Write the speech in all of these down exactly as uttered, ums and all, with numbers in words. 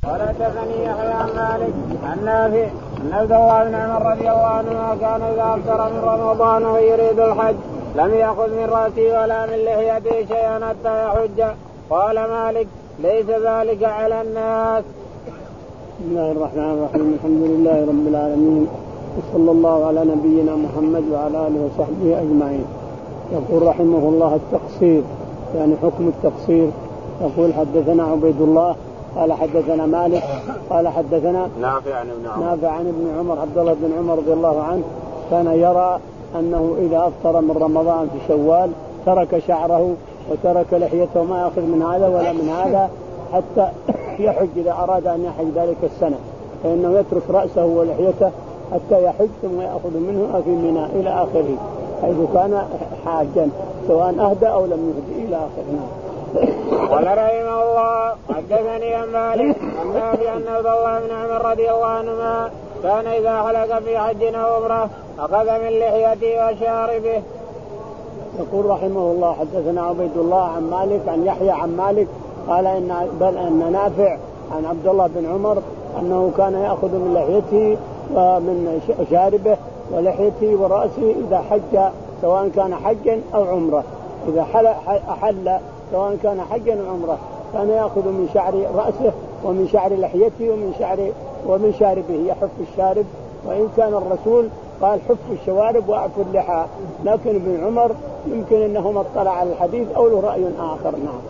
قال حدثني يحيى عن مالك عن نافع ان عبد الله بن عمر رضي الله عنهما كان اذا افطر من رمضان ويريد الحج لم يأخذ من رأسه ولا من لحيته شيئا حتى يحج. قال مالك ليس ذلك على الناس. بسم الله الرحمن الرحيم. الحمد لله رب العالمين وصلى الله على نبينا محمد وعلى آله وصحبه أجمعين. يقول رحمه الله التقصير، يعني حكم التقصير. يقول حدثنا عبيد الله قال حدثنا مالك قال حدثنا نافع عن ابن عمر نافع عن ابن عمر عبد الله بن عمر رضي الله عنه كان يرى أنه إذا أفطر من رمضان في شوال ترك شعره وترك لحيته، ما يأخذ من هذا ولا من هذا حتى يحج إذا أراد أن يحج ذلك السنة، فإنه يترك رأسه ولحيته حتى يحج ثم يأخذ منه في منى إلى آخره، حيث كان حاجا سواء أهدى أو لم يهدي إلى آخره. قال رحمه الله حدثني عن مالك عن نافع أن عبد الله بن عمر رضي الله عنهما كان إذا حلق في حج أو عمرة أخذ من لحيته وشاربه. يقول رحمه الله حدثنا عبيد الله عن مالك عن يحيى عن مالك قال إن بل أن نافع عن عبد الله بن عمر أنه كان يأخذ من لحيته ومن شاربه ولحيته ورأسه إذا حج سواء كان حجا أو عمرة، إذا أحل سواء كان حجا أو عمرة كان يأخذ من شعر رأسه ومن شعر لحيته ومن شعر ومن شاربه يحف الشارب، وإن كان الرسول قال حف الشوارب وأعفوا اللحى، لكن ابن عمر يمكن أنه اطلع على الحديث أو له رأي آخر. نعم.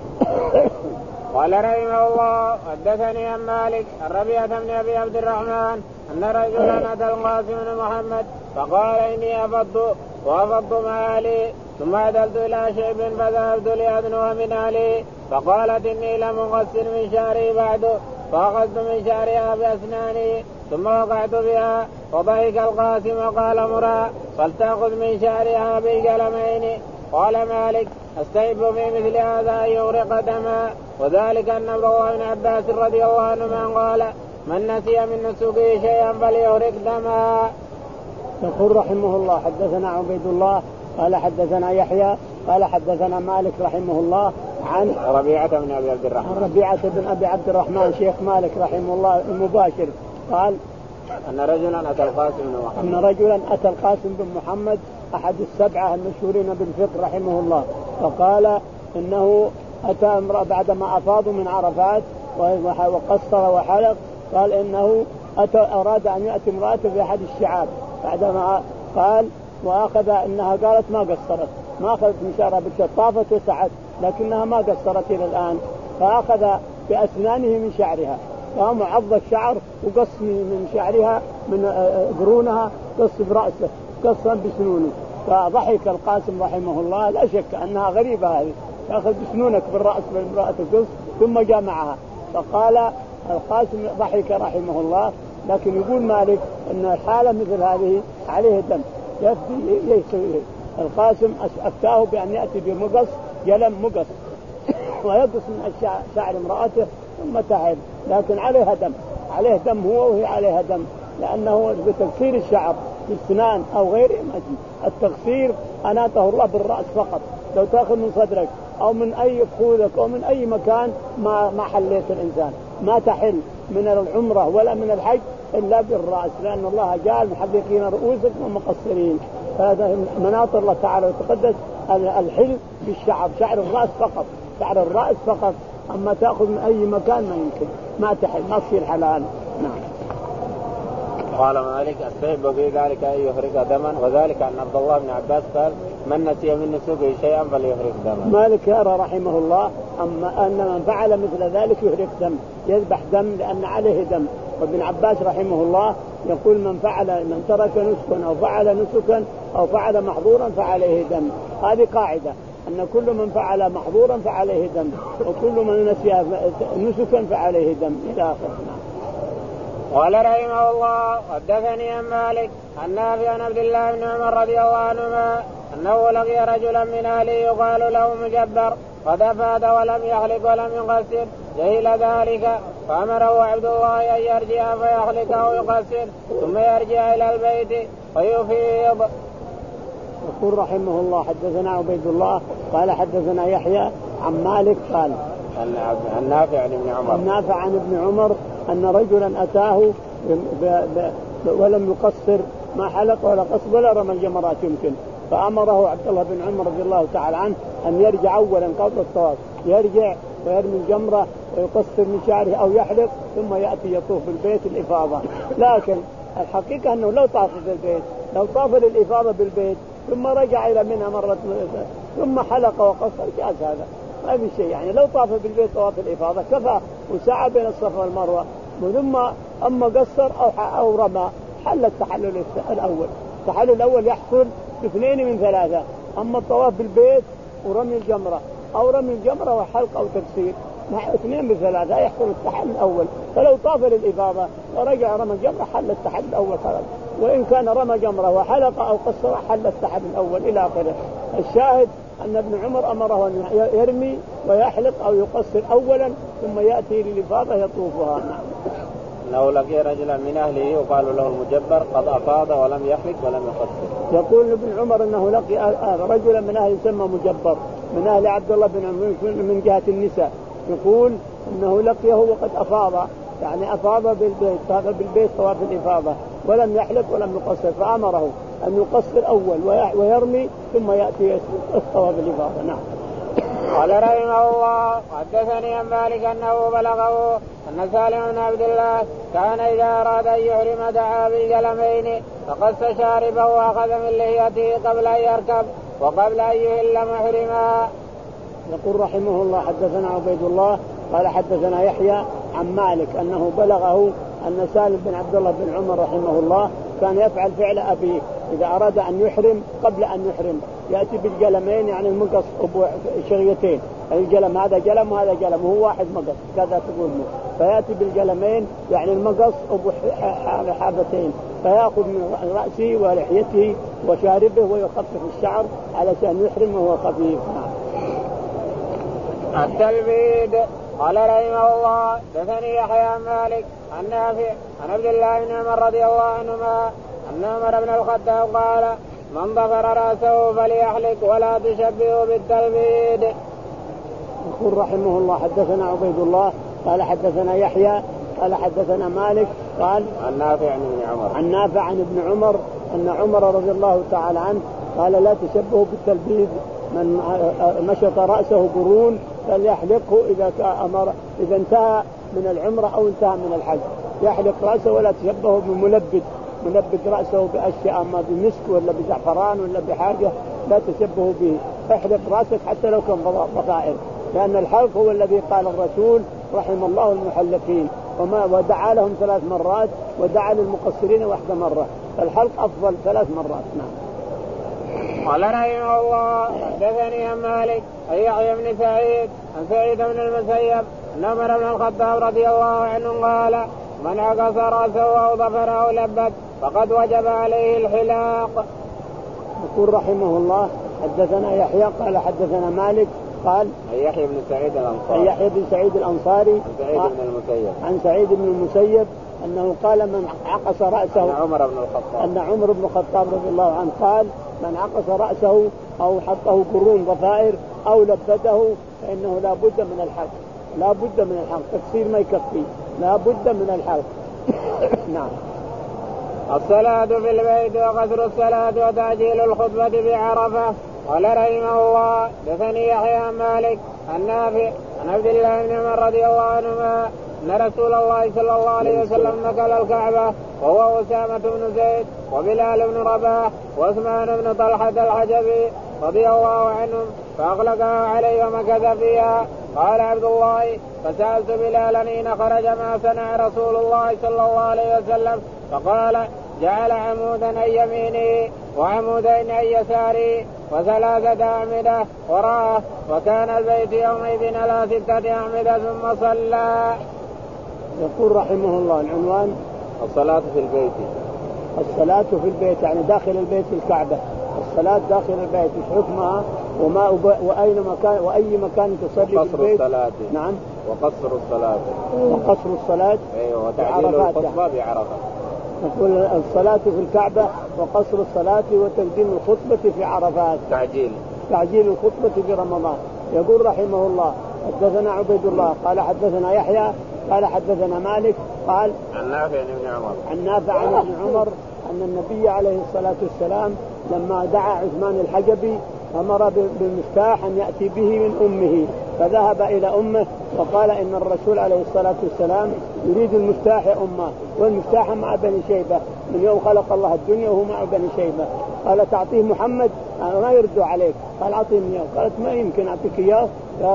قال رحمه الله حدثني عن مالك الربيعة بن أبي عبد الرحمن أن رجلا أتى القاسم بن محمد فقال إني أفضت وأفضت مالي ثم عدلت إلى شيب فذهبت لأدنو من أهلي فقالت إني لم أغسل من شعري بعد فأخذت من شعرها بأسناني ثم وقعت بها وضحك القاسم وقال مرا فلتأخذ من شعرها بالقلمين. قال مالك استيب في مثل هذا أن يغرق دما، وذلك أن عبد الله بن عباس رضي الله عنهما قال من نسي من نسكه شيئا فليغرق دما. يقول رحمه الله حدثنا عبيد الله قال حدثنا يحيى قال حدثنا مالك رحمه الله عن ربيعة بن أبي عبد الرحمن ربيعة بن أبي عبد الرحمن شيخ مالك رحمه الله المباشر قال أن رجلا أتى القاسم بن محمد أن رجلا أتى القاسم بن محمد أحد السبعة المشهورين بالفقه رحمه الله، فقال إنه أتى امرأة بعدما أفاضوا من عرفات وقصر وحلق، قال إنه أتى أراد أن يأتي امرأته في أحد الشعاب بعدما قال وأخذ إنها قالت ما قصرت ما أخذت من شعرها بالشعر طافت وسعت لكنها ما قصرت إلى الآن، فأخذ بأسنانه من شعرها قام عض الشعر وقص من شعرها من قرونها قص برأسه قصا بسنونه، فضحك القاسم رحمه الله لا شك أنها غريبة هذه تأخذ بسنونك بالرأس بالمرأة القص ثم جامعها، فقال القاسم ضحك رحمه الله، لكن يقول مالك أن الحالة مثل هذه عليه دم يفدي ليس القاسم أفتاه بأن يأتي بمقص يلم مقص ويقص من شعر امرأته ثم تحل، لكن عليها دم عليه دم هو وهي عليها دم، لأنه بتقصير الشعر بالسنان أو غيره مجيء. التقصير أناته الله بالرأس فقط، لو تأخذ من صدرك أو من أي فخوذك أو من أي مكان ما ما حليت الإنسان، ما تحل من العمرة ولا من الحج إلا بالرأس، لأن الله جعل محلقين رؤوسكم ومقصرين، فهذا مناط الله تعالى وتقدس الحل بالشعر شعر الرأس فقط شعر الرأس فقط، أما تأخذ من أي مكان ما يمكن ما تحل ما تصير حلال. نعم. قال مالك استحب في ذلك أن يخرج دما، وذلك أن عبد الله بن عباس قال من نسي من نسوكه شيئا فليخرج دما. مالك يرى رحمه الله أما أن من فعل مثل ذلك يخرج دم يذبح دم لأن عليه دم، وابن عباس رحمه الله يقول من فعل من ترك نسكا أو فعل نسكا أو فعل محظورا فعليه دم، هذه قاعدة أن كل من فعل محظورا فعليه دم وكل من نسي نسكا فعليه دم إلى آخره. قال رحمه الله حدثني عن مالك عن نافع عن عبد الله بن عمر رضي الله عنهما أنه لقي رجلا من أهله يقال له مجبر قد أفاد ولم يحلق ولم يقصر جهل ذلك فأمره عبد الله أن يرجع فيحلق أو يقصر ثم يرجع إلى البيت ويفيض. يقول رحمه الله حدثنا عبيد الله قال حدثنا يحيى عن مالك قال النافع عن ابن عمر النافع عن ابن عمر أن رجلا أتاه ب... ب... ولم يقصر ما حلق ولا قص ولا رمى الجمرات يمكن، فأمره عبد الله بن عمر رضي الله تعالى عنه أن يرجع أولا قبل الطواف، يرجع ويرمي الجمرة ويقصر من شعره أو يحلق ثم يأتي يطوف بالبيت الإفاضة. لكن الحقيقة أنه لو طاف بالبيت لو طاف للإفاضة بالبيت ثم رجع إلى منها مرة ثم حلق وقصر جاز هذا ما في شيء، يعني لو طاف بالبيت طواف الإفاضة كفى وسعى بين الصفا والمروة، ثم أما قصر أو أو رمى حل التحلل الأول. التحلل الأول يحصل باثنين من ثلاثة، أما الطواف بالبيت ورمي الجمرة أو رمي الجمرة وحلق أو تكسير اثنين من ثلاثة يحصل التحلل الأول. فلو طاف للإفاضة ورجع رمى الجمرة حل التحلل الأول خلاص، وإن كان رمى جمرة وحلق أو قصر حل التحلل الأول إلى آخره. الشاهد أن ابن عمر أمره أن يرمي ويحلق أو يقصر أولا ثم يأتي للإفاضة يطوفها. لو لقي رجلا من أهله وقالوا له المجبر قد أفاض ولم يحلق ولم يقصر. يقول ابن عمر أنه لقي رجلا من أهل يسمى مجبر من أهل عبد الله بن عمر من جهة النساء، يقول أنه لقيه وقد أفاض، يعني أفاض بالبيت طاف بالبيت طواف الإفاضة ولم يحلق ولم يقصر، فأمره أن يقصر أول ويرمي ثم يأتي طواف الإفاضة. نعم. قال رحمه الله حدثني عن مالك أنه بلغه أن سالم بن عبد الله كان إذا أراد أن يحرم دعا بالجلمين فقص شاربه وأخذ من لحيته قبل أن يركب وقبل أن يهل محرما. يقول رحمه الله حدثنا عبيد الله قال حدثنا يحيى عن مالك أنه بلغه أن سالم بن عبد الله بن عمر رحمه الله كان يفعل فعل أبيه إذا أراد أن يحرم قبل أن يحرم يأتي بالجلمين، يعني المقص شغيتين، الجلم هذا جلم وهذا جلم وهو واحد مقص كذا تقول له، فيأتي بالجلمين يعني المقص أبو حابتين، فيأخذ من رأسه ولحيته وشاربه ويخفف الشعر علشان يحرم وهو خفيف. التلبيد. قال رحمه الله دثني يحيى عن مالك عن نافع عن عبد الله بن عمر رضي الله عنهما أن عمر بن الخطاب قال من ضفر رأسه فليحلق ولا تشبهه بالتلبيد. يقول رحمه الله حدثنا عبيد الله قال حدثنا يحيى قال حدثنا مالك قال عن نافع عن ابن عمر عن نافع عن ابن عمر أن عمر رضي الله تعالى عنه قال لا تشبهوا بالتلبيد، من مشط رأسه قرون فليحلقه إذا أمر إذا انتهى من العمرة أو انتهى من الحج، يحلق رأسه ولا تشبهه بملبد ملبد رأسه بأشياء ما بمسك ولا بزعفران ولا بحاجة، لا تشبهه به، احلق رأسك حتى لو كان ضفائر، لأن الحلق هو الذي قال الرسول رحم الله المحلقين وما ودعا لهم ثلاث مرات ودعا للمقصرين واحدة مرة، الحلق أفضل ثلاث مرات. نعم. قال رحمه الله حدثني عن مالك عن يحيى بن سعيد عن سعيد بن المسيب أن عمر بن الخطاب رضي الله عنه قال من عقص رأسه أو ظفره أو لبد فقد وجب عليه الحلاق. يقول رحمه الله حدثنا يحيى قال حدثنا مالك قال عن يحيى بن سعيد الأنصاري عن يحيى بن سعيد الأنصاري عن سعيد بن المسيب عن سعيد بن المسيب أنه قال من عقص رأسه أن عمر بن الخطاب أن عمر بن الخطاب رضي الله عنه قال من عقص رأسه أو حطه قرون ضفائر أو لبده فإنه لا بد من الحلق، لا بد من الحلق، تكسير ما يكفي، لا بد من الحلق. نعم. الصلاة في البيت وقصر الصلاة وتعجيل الخطبة بعرفة. قال رحمه الله دثني يحيى عن مالك عن نافع عن عبد الله بن عمر رضي الله عنهما أن رسول الله صلى الله عليه وسلم نقل الكعبة وهو أسامة بن زيد وبلال بن رباح وعثمان بن طلحة الحجبي رضي الله عنهم فأغلقها عليه ومكث فيها. قال عبد الله فسألت بلالا حين خرج ما صنع رسول الله صلى الله عليه وسلم فقال جعل عمودا عن يمينه وعمودين عن يساره وثلاثة أعمدة وراءه وكان البيت يومئذ على ستة أعمدة ثم صلى. يقول رحمه الله العنوان الصلاة في البيت. الصلاة في البيت يعني داخل البيت الكعبة، الصلاة داخل البيت مش حكمها وما وأين مكان وأي مكان تصلي في البيت. الصلاة. نعم. وقصر الصلاة. وقصر الصلاة. أيوة وتعجيل الخطبة بعرفة. يقول الصلاة في الكعبة وقصر الصلاة وتقديم الخطبة في عرفات. تعجيل. تعجيل الخطبة في رمضان. يقول رحمه الله حدثنا عبيد الله قال حدثنا يحيى قال حدثنا مالك قال عن نافع عن ابن عمر عن نافع عن ابن عمر أن النبي عليه الصلاة والسلام لما دعا عثمان الحجبي أمر بالمفتاح أن يأتي به من أمه، فذهب إلى أمه وقال إن الرسول عليه الصلاة والسلام يريد المفتاح يا أمه، والمفتاح مع بني شيبة من يوم خلق الله الدنيا وهو مع بني شيبة. قال تعطيه محمد ما يردوا عليك، قال أعطيني إياه. قالت ما يمكن أعطيك إياه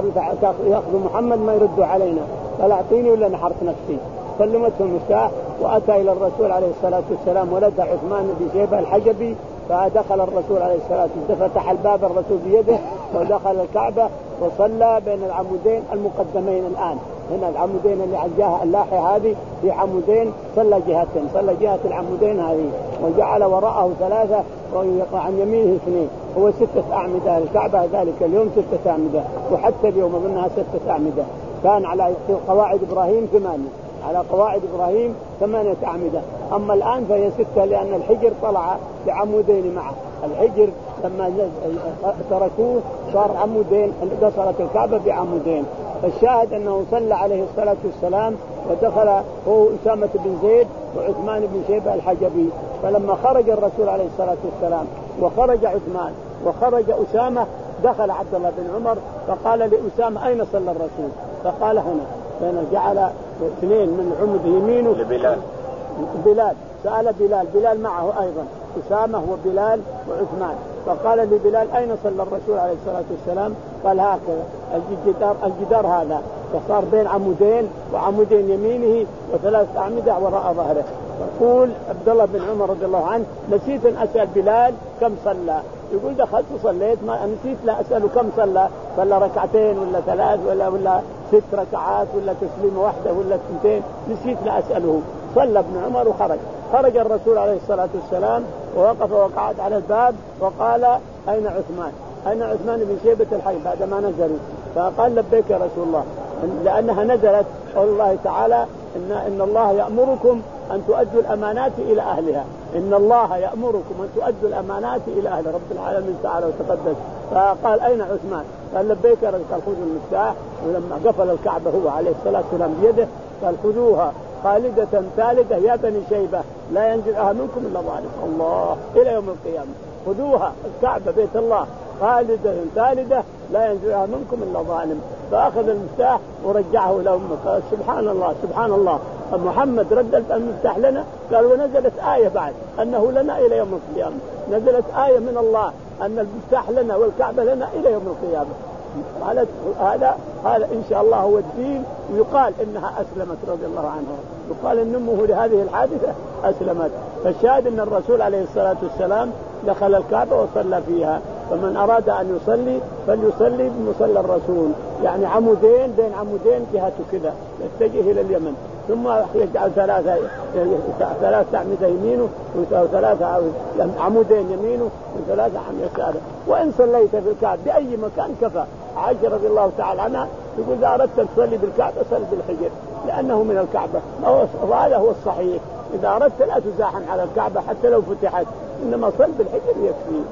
يأخذ محمد ما يردوا علينا، قال أعطيني ولا نحرت نفسي. سلمته المفتاح وأتى إلى الرسول عليه الصلاة والسلام ولد عثمان بن شيبة الحجبي، فدخل الرسول عليه الصلاة والسلام فتح الباب الرسول بيده ودخل الكعبة وصلى بين العمودين المقدمين. الآن هنا العمودين اللي على الجهة اللاحية هذه في عمودين، صلى جهتين، صلى جهة العمودين هذه وجعل وراءه ثلاثة وعن يمينه اثنين، هو ستة أعمدة. الكعبة ذلك اليوم ستة أعمدة، وحتى اليوم أظنها ستة أعمدة. كان على قواعد إبراهيم ثمانية، على قواعد إبراهيم ثمانية أعمدة، أما الآن فهي ستة لأن الحجر طلع بعمودين معه. الحجر لما تركوه صار عمودين، قصرت الكعبة بعمودين. فالشاهد أنه صلى عليه الصلاة والسلام ودخل هو أسامة بن زيد وعثمان بن شيبة الحجبي. فلما خرج الرسول عليه الصلاة والسلام وخرج عثمان وخرج أسامة دخل عبد الله بن عمر فقال لأسامة أين صلى الرسول؟ فقال هنا. فهنا جعل اثنين من عمد يمينه لبلال. بلال سأل بلال، بلال معه أيضا أسامة وبلال وعثمان، فقال لبلال أين صلى الرسول عليه الصلاة والسلام؟ قال هكذا الجدار, الجدار هذا، فصار بين عمودين وعمودين يمينه وثلاث أعمدة وراء ظهره. يقول عبد الله بن عمر رضي الله عنه نسيت أن أسأل بلال كم صلى، يقول دخلت وصليت ما نسيت لا أسأله كم صلى، صلى ركعتين ولا ثلاث ولا ولا ست ركعات ولا تسليمة واحدة ولا اثنتين، نسيت لا أسأله. صلى ابن عمر وخرج. خرج الرسول عليه الصلاة والسلام ووقف وقعد على الباب وقال أين عثمان؟ أين عثمان بن شيبة الحي بعدما نزلوا؟ فقال لبيك يا رسول الله، لأنها نزلت قول الله تعالى إن, إن الله يأمركم أن تؤدوا الأمانات إلى أهلها، إن الله يأمركم أن تؤدوا الأمانات إلى أهل رب العالمين تعالى وتقدس. فقال أين عثمان؟ قال لبيك يا رسول الله. خذوا المفتاح، ولما قفل الكعبة هو عليه الصلاة والسلام بيده قال خذوها خالدة ثالثة يا بني شيبة لا ينزعها منكم إلا ظالم. الله إلى يوم القيامة خذوها الكعبة بيت الله خالدة ثالثة لا ينزعها منكم إلا ظالم. فأخذ المفتاح ورجعه إلى أمه. قال سبحان الله سبحان الله، محمد رد المفتاح لنا. قال ونزلت آية بعد أنه لنا إلى يوم القيامة، نزلت آية من الله أن المفتاح لنا والكعبة لنا إلى يوم القيامة. هذا هذا إن شاء الله هو الدين. ويقال إنها أسلمت رضي الله عنها، يقال إن أمه لهذه الحادثة أسلمت. فالشاهد أن الرسول عليه الصلاة والسلام دخل الكعبة وصلى فيها. فمن أراد أن يصلي فليصلي بمصلى الرسول، يعني عمودين بين عمودين جهته كذا يتجه إلى اليمن، ثم يجعل ثلاثة ثلاثة أعمدة يمينه وثلاثة عمودين يمينه وثلاثة عن يساره. وإن صليت في الكعبة بأي مكان كفى. عائشة رضي الله تعالى عنها يقول إذا أردت أن تصلي بالكعبة صل بالحجر لأنه من الكعبة، وهذا هو الصحيح. إذا أردت لا تزاحم على الكعبة حتى لو فتحت، إنما صل بالحجر يكفي.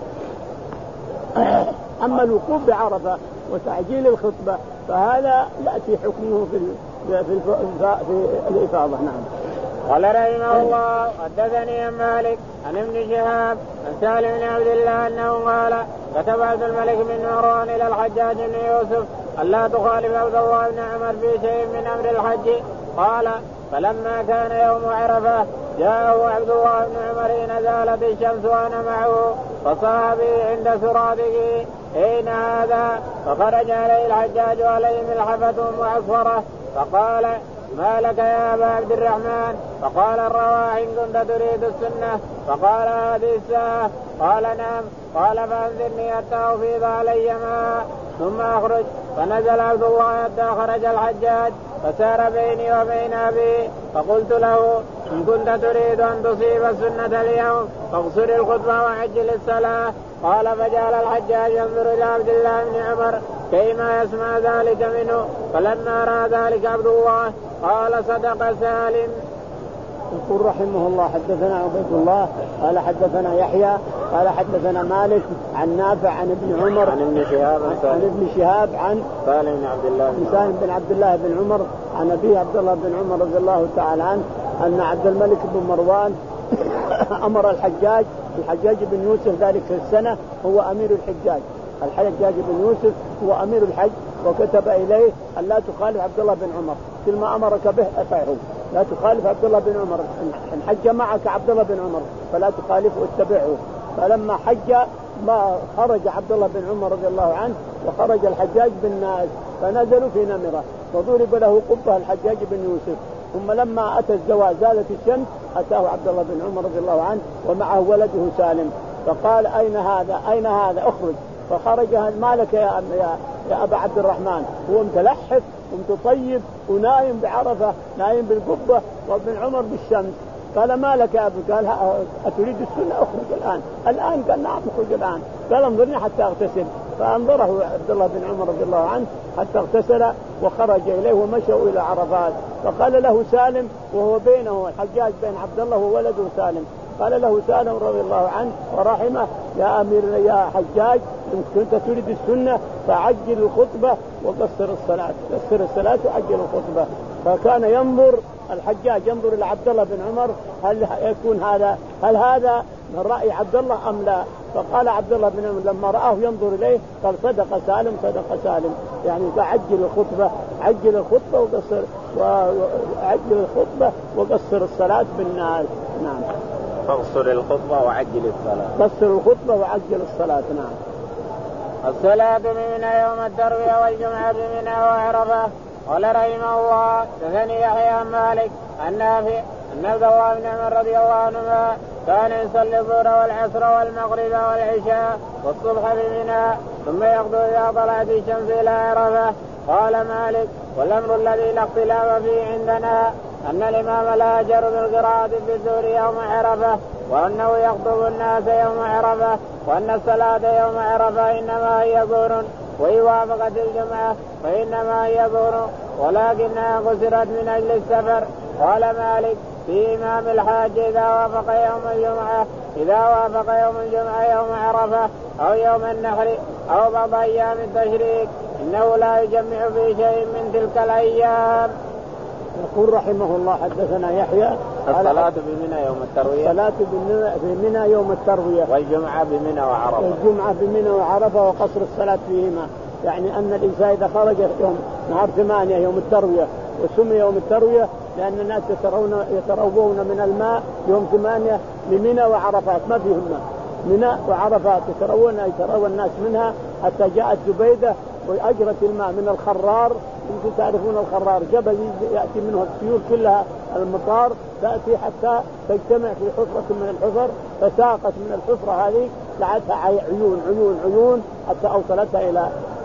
أما الوقوف بعرفة وتعجيل الخطبة فهذا يأتي حكمه في في في الإفاضة. نعم. قال رحمه الله حدثني عن مالك عن ابن شهاب عن سالم بن عبد الله أنه قال كتب عبد الملك بن مروان إلى الحجاج بن يوسف ألا تخالف عبد الله بن عمر في شيء من أمر الحج. قال فلما كان يوم عرفة جاءه عبد الله بن عمر حين زالت الشمس وأنا معه فصاح به عند سرابه أين هذا؟ فخرج عليه الحجاج عليه ملحفة معصفرة فقال ما لك يا أبا عبد الرحمن؟ فقال الرواح إن كنت تريد السنة. فقال هذه الساعة؟ قال نعم. قال فأنذرني حتى أفيض علي ماء ثم أخرج. فنزل عبد الله حتى خرج الحجاج فسار بيني وبين أبي فقلت له إن كنت تريد أن تصيب السنة اليوم فاقصر الخطبة وعجل الصلاة. قال فجعل الحجاج ينظر إلى عبد الله بن عمر كيما يسمع ذلك منه. فلما رأى ذلك عبد الله قال صدق سالم. يقول رحمه الله حدثنا عبيد الله قال حدثنا يحيى قال حدثنا مالك عن نافع عن ابن عمر عن ابن شهاب عن ابن شهاب عن سالم بن عبد الله بن سالم بن عبد الله بن عمر عن أبيه عبد الله بن عمر رضي الله تعالى عنه أن عبد الملك بن مروان أمر الحجاج الحجاج بن يوسف ذلك السنة هو أمير الحجاج. الحجاج بن يوسف هو أمير الحج وكتب إليه أن لا تخالف عبد الله بن عمر كل ما أمرك به أطعه لا تخالف عبد الله بن عمر إن حج معك عبد الله بن عمر فلا تخالفه واتبعه. فلما حج ما خرج عبد الله بن عمر رضي الله عنه وخرج الحجاج بالناس فنزلوا في نمرة وضرب له قبة الحجاج بن يوسف. ثم لما أتى الزوال زالت الشمس أتاه عبد الله بن عمر رضي الله عنه ومعه ولده سالم فقال أين هذا أين هذا أخرج. فخرج ما لك يا, يا, يا أبا عبد الرحمن هو متلحف ومتطيب ونايم بعرفة نايم بالقبة وابن عمر بالشمس. قال ما لك يا أبو قال أتريد السنة أخرج الآن الآن قال نعم أخرج الآن. قال انظرني حتى أغتسل فأنظره عبد الله بن عمر رضي الله عنه حتى اغتسل وخرج إليه ومشوا إلى عرفات. فقال له سالم وهو بينه الحجاج بين عبد الله وولده سالم قال له سالم رضي الله عنه ورحمه يا أمير يا حجاج إن كنت تريد السنة فعجل الخطبة وقصر الصلاة قصر الصلاة وعجل الخطبة. فكان ينظر الحجاج ينظر إلى عبد الله بن عمر هل يكون هذا هل هذا من رأي عبد الله أم لا. فقال عبد الله بن عمر لما رآه ينظر إليه قال صدق سالم صدق سالم يعني عجل الخطبة عجل الخطبة وقصر وعجل الخطبة وقصر الصلاة بالناس. نعم فاقصر الخطبة وعجل الصلاة قصر الخطبة وعجل الصلاة. نعم الصلاة بمنى يوم التروية والجمعة بمنى وعرفة. قال رحمه الله حدثني يحيى عن مالك عن نافع أن عبد الله بن عمر رضي الله عنهما كان يصلي الظهر والعصر والمغرب والعشاء والصبح بمنى ثم يغدو إذا طلعت الشمس إلى عرفة. قال مالك والأمر الذي لا اختلاف فيه عندنا أن الإمام لا يجهر بالقراءة في الظهر يوم عرفة وأنه يخطب الناس يوم عرفة وأن الصلاة يوم عرفة إنما هي ظهر وإن وافقت الجمعة فإنما هي ظهر ولكنها قصرت من أجل السفر. قال مالك في إمام الحاج إذا وافق يوم الجمعة إذا وافق يوم الجمعة يوم عرفة أو يوم النحر أو بعض أيام التشريك إنه لا يجمع في شيء من تلك الأيام. يقول رحمه الله حدثنا يحيى الصلاة بمنى يوم التروية الصلاة بمنى يوم التروية والجمعة بمنى وعرفة والجمعة بمنى وعرفة وقصر الصلاة فيهما. يعني أن الإنسان إذا خرج يوم نهار ثمانية يوم التروية وسمي يوم التروية لأن الناس يترون يتروون من الماء يوم ثمانية لمنى وعرفات ما فيهم ماء منى وعرفات يتروون يتروى الناس منها حتى جاءت زبيدة وأجرت الماء من الخرار. يمكن تعرفون الخرار جبل يأتي منه السيول كلها المطار تأتي حتى تجتمع في حفرة من الحفر فساقت من الحفرة هذه لعتها عيون عيون عيون حتى أوصلتها إلى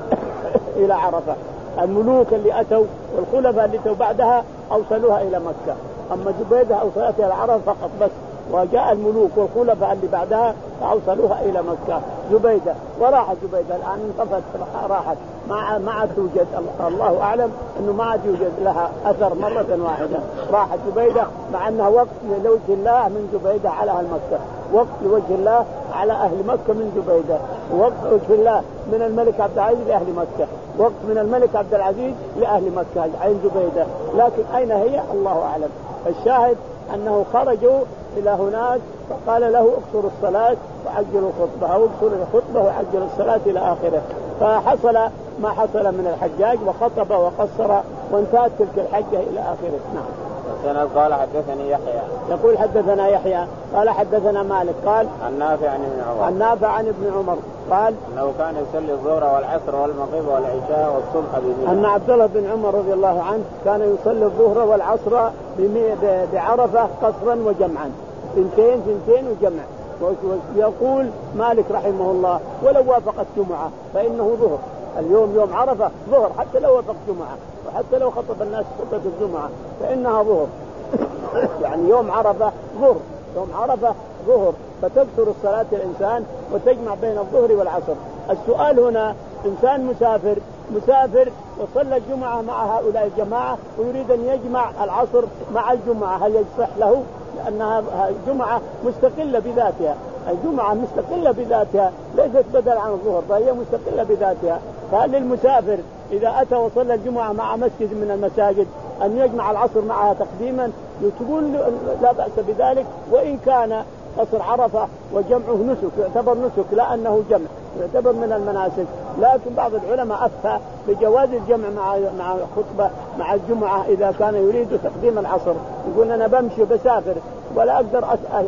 إلى عرفة. الملوك اللي أتوا والخلفاء اللي أتوا بعدها أوصلوها إلى مكة أما زبيدة أوصلتها إلى عرفة فقط بس. وجاء الملوك والخلفاء اللي بعدها فأوصلوها إلى مكة زبيدة وراحت زبيدة الآن انطفت راحت ما ما عاد توجد الله أعلم إنه ما عاد يوجد لها أثر مرة واحدة راحت زبيدة مع أنها وقت لوجه الله من زبيدة على أهل مكة وقت لوجه الله على أهل مكة من زبيدة وقت وجه الله من الملك عبد العزيز لأهل مكة وقت من الملك عبد العزيز لأهل مكة عين زبيدة. لكن أين هي الله أعلم. الشاهد أنه خرجوا إلى هناك فقال له اقصر الصلاة وعجل الخطبة أو اقصر الخطبة وعجل الصلاة إلى آخره. فحصل ما حصل من الحجاج وخطب وقصر وانتهت تلك الحجة إلى آخره. نعم. قال حدثني يحيى يقول حدثنا يحيى قال حدثنا مالك قال عن نافع عن ابن عمر عن نافع عن ابن عمر قال أنه كان يصلي الظهر والعصر والمغرب والعشاء والصبح بمنى. أن عبد الله بن عمر رضي الله عنه كان يصلي الظهر والعصر بعرفة قصرا وجمعا اثنتين اثنتين وجمع. ويقول مالك رحمه الله ولو وافقت جمعة فإنه ظهر. اليوم يوم عرفة ظهر حتى لو وافق جمعة وحتى لو خطب الناس خطبة الجمعة فإنها ظهر. يعني يوم عرفة ظهر يوم عرفة ظهر فتكثر الصلاة الإنسان وتجمع بين الظهر والعصر. السؤال هنا إنسان مسافر مسافر وصلى الجمعة مع هؤلاء الجماعة ويريد أن يجمع العصر مع الجمعة هل يصح له أنها جمعة مستقلة بذاتها، الجمعة مستقلة بذاتها ليست بدل عن الظهر، فهي مستقلة بذاتها. فهل للمسافر إذا أتى وصلى الجمعة مع مسجد من المساجد أن يجمع العصر معها تقديما؟ تقول لا بأس بذلك، وإن كان قصر عرفة وجمعه نسك يعتبر نسك لا أنه جمع، يعتبر من المناسك. لكن بعض العلماء أفتى بجواز الجمع مع مع خطبة مع الجمعة إذا كان يريد تقديم العصر، يقول أنا بمشي بسافر ولا أقدر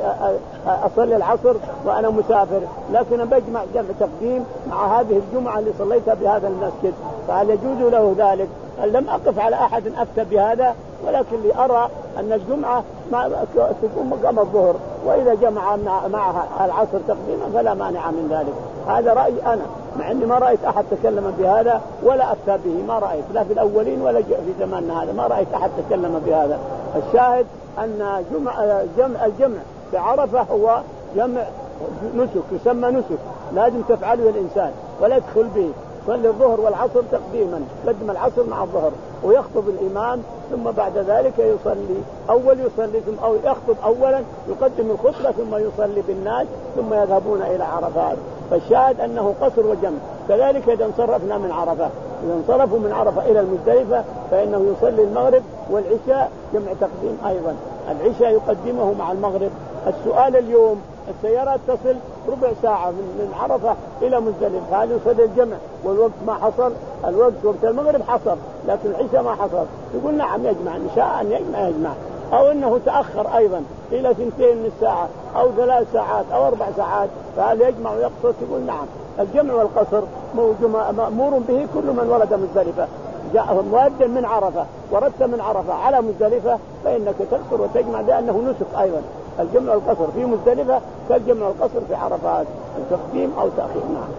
أصلي العصر وأنا مسافر، لكن بجمع جمع تقديم مع هذه الجمعة اللي صليتها بهذا المسجد، فهل يجوز له ذلك؟ لم أقف على أحد أفتى بهذا، ولكن لأرى أن الجمعة تقوم مقام الظهر، وإذا جمع معها العصر تقديما فلا مانع من ذلك. هذا رأي أنا، مع أني ما رأيت أحد تكلم بهذا ولا أفتى به، ما رأيت لا في الأولين ولا في زماننا هذا، ما رأيت أحد تكلم بهذا. الشاهد أن جمع جمع الجمع بعرفة هو جمع نسك، يسمى نسك، لازم تفعله الإنسان ولا يدخل به. صلي الظهر والعصر تقديما، قدم العصر مع الظهر، ويخطب الإمام، ثم بعد ذلك يصلي، أول يصلي ثم أو يخطب أولا يقدم الخطبة ثم يصلي بالناس ثم يذهبون إلى عرفات. فالشاهد أنه قصر وجمع. كذلك إذا انصرفنا من عرفة، إذا انصرفوا من عرفة إلى المزدلفة فإنه يصلي المغرب والعشاء جمع تقديم أيضا، العشاء يقدمه مع المغرب. السؤال اليوم السيارات تصل ربع ساعة من عرفة إلى مزدلفة، هل يصلي الجمع والوقت ما حصل؟ الوقت وقت المغرب حصل لكن العشاء ما حصل. يقول نعم يجمع، إن شاء أن يجمع يجمع، أو أنه تأخر أيضا إلى ثنتين من الساعة أو ثلاث ساعات أو أربع ساعات، فهل يجمع ويقصر؟ يقول نعم، الجمع والقصر مأمور به كل من ورد مزدلفة، جاء مواد من عرفة وردت من عرفة على مزدلفة فإنك تقصر وتجمع، لأنه نسك أيضا. الجمع والقصر في مزدلفة كالجمع والقصر في عرفات، التقديم أو تأخير. نعم.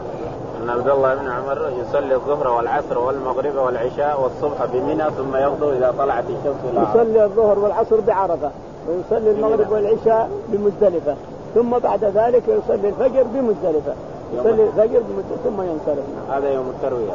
أن عبد الله بن عمر يصلي الظهر والعصر والمغرب والعشاء والصبح بمنى ثم يغدو إذا طلعت الشمس. يصلي الظهر والعصر بعرفة، ويصلي المغرب والعشاء بمزدلفة، ثم بعد ذلك يصلي الفجر بمزدلفة، يصلي الفجر بمزدلفة ثم ينصرف. هذا يوم التروية.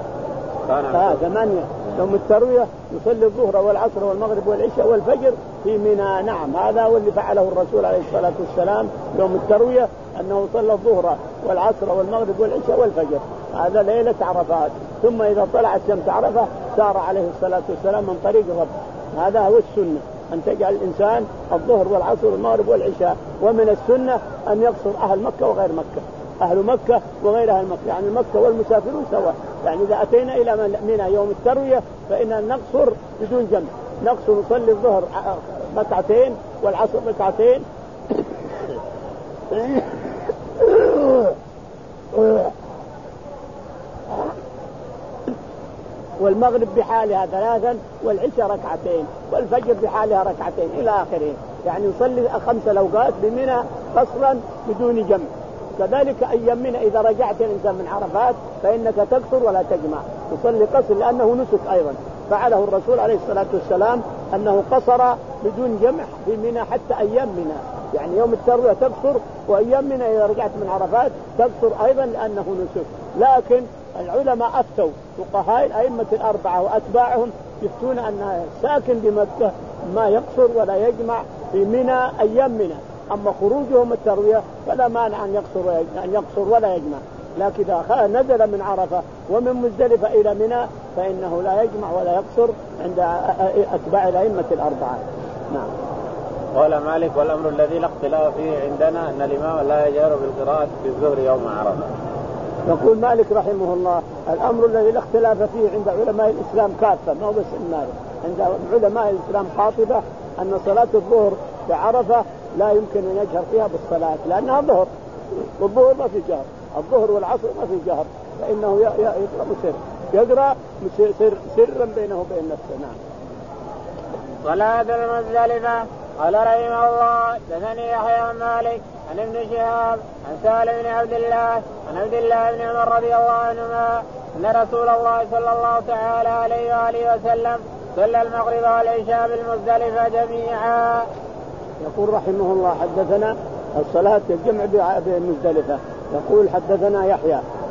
آه ثمانية يوم التروية، يصلي الظهر والعصر والمغرب والعشاء والفجر في منى. نعم، هذا هو اللي فعله الرسول عليه الصلاة والسلام يوم التروية، أنه صلى الظهر والعصر والمغرب والعشاء والفجر، هذا ليلة عرفات. ثم إذا طلعت شمس عرفة سار عليه الصلاة والسلام من طريق الرب. هذا هو السنة، أن تجعل الإنسان الظهر والعصر والمغرب والعشاء. ومن السنة أن يقصر أهل مكة وغير مكة، أهل مكة وغير أهل مكة، يعني مكة والمسافرون سواء. يعني إذا أتينا إلى منى يوم التروية فإننا نقصر بدون جمع، نقصر نصلي الظهر ركعتين والعصر ركعتين والمغرب بحالها ثلاثا والعشاء ركعتين والفجر بحالها ركعتين إلى آخره. يعني يصلي خمس الأوقات بمنى قصرا بدون جمع. كذلك أيام منى إذا رجعت الإنسان من عرفات فإنك تقصر ولا تجمع، تصلي قصر لأنه نسك أيضا. فعله الرسول عليه الصلاة والسلام أنه قصر بدون جمع في منى حتى أيام منى، يعني يوم التروية تقصر، وأيام منى إذا رجعت من عرفات تقصر أيضا لأنه نسك. لكن العلماء أفتوا، فقهاء الأئمة الأربعة وأتباعهم يفتون أن ساكن بمكة ما يقصر ولا يجمع في منى أيام منى، أما خروجهم التروية فلا مانع أن يقصر أن يقصر ولا يجمع. لكن إذا نزل من عرفة ومن مزدلفة إلى منى فإنه لا يجمع ولا يقصر عند أتباع الأئمة الأربعة. نعم. قال مالك: والأمر الذي لا اختلاف فيه عندنا أن الإمام لا يجهر بالقراءة في الظهر يوم عرفة. يقول مالك رحمه الله: الأمر الذي لا اختلاف فيه عند علماء الإسلام كافة، ما هو بس مالك، عند علماء الإسلام قاطبة، أن صلاة الظهر بعرفة لا يمكن أن يجهر فيها بالصلاة لأنها ظهر، والظهر ما في جهر، الظهر والعصر ما في جهر، فإنه يقرأ سر يقرأ سر سرا بينه وبين نفسه. نعم. صلاة المزدلفة. قال رحمه الله: دثني يحيى عن مالك عن ابن شهاب عن سالم بن عبد الله عن عبد الله بن عمر رضي الله عنهما أن رسول الله صلى الله تعالى عليه وآله وسلم صلى المغرب والعشاء بالمزدلفة جميعا. يقول رحمه الله: حدثنا الصلاة الجمع بالمزدلفة. يقول حدثنا يحيى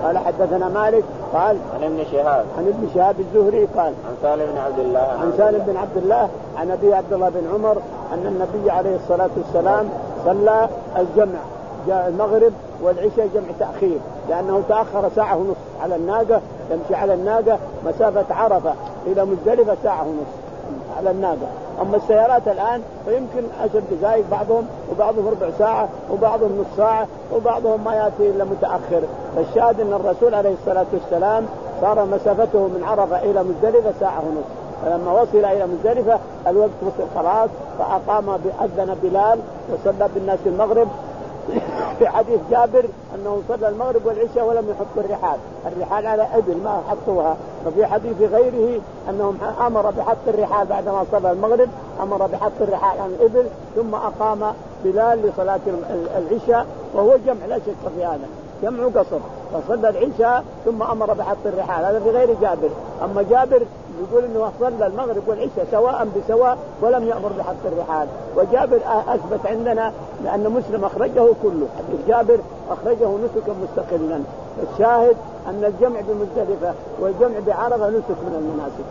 قال حدثنا مالك قال عن ابن شهاب عن ابن شهاب الزهري قال عن سالم بن عبد الله عن سالم بن عبد الله عن أبي عبد الله بن عمر أن النبي عليه الصلاة والسلام صلى الجمع جاء المغرب والعشاء جمع تأخير لأنه تأخر ساعة ونصف على الناقة، يمشي على الناقة مسافة عرفة إلى مزدلفة ساعة ونصف على الناقة. أما السيارات الآن فيمكن عشر دقائق بعضهم، وبعضهم ربع ساعة، وبعضهم نصف ساعة، وبعضهم ما يأتي إلا متأخر. فالشاهد أن الرسول عليه الصلاة والسلام صار مسافته من عرفة إلى مزدلفة ساعة ونصف. فلما وصل إلى مزدلفة الوقت وصل خلاص، فأقام بأذن بلال وصلى بالناس المغرب. في حديث جابر أنه صلى المغرب والعشاء ولم يحط الرحال، الرحال على إبل ما حطوها. وفي حديث غيره أنهم أمر بحط الرحال بعدما صلى المغرب، أمر بحط الرحال عن الإبل، ثم أقام بلال لصلاة العشاء، وهو جمع لا شك في هذا، جمع قصر. فصلى العشاء ثم أمر بحط الرحال، هذا في غير جابر. أما جابر يقول انه صلى المغرب والعشاء سواء بسواء ولم يأمر بحط الرحال. وجابر اثبت عندنا لان مسلم اخرجه كله، حديث جابر اخرجه نسكا مستقلا. الشاهد ان الجمع بمزدلفه والجمع بعرفه نسك من المناسك.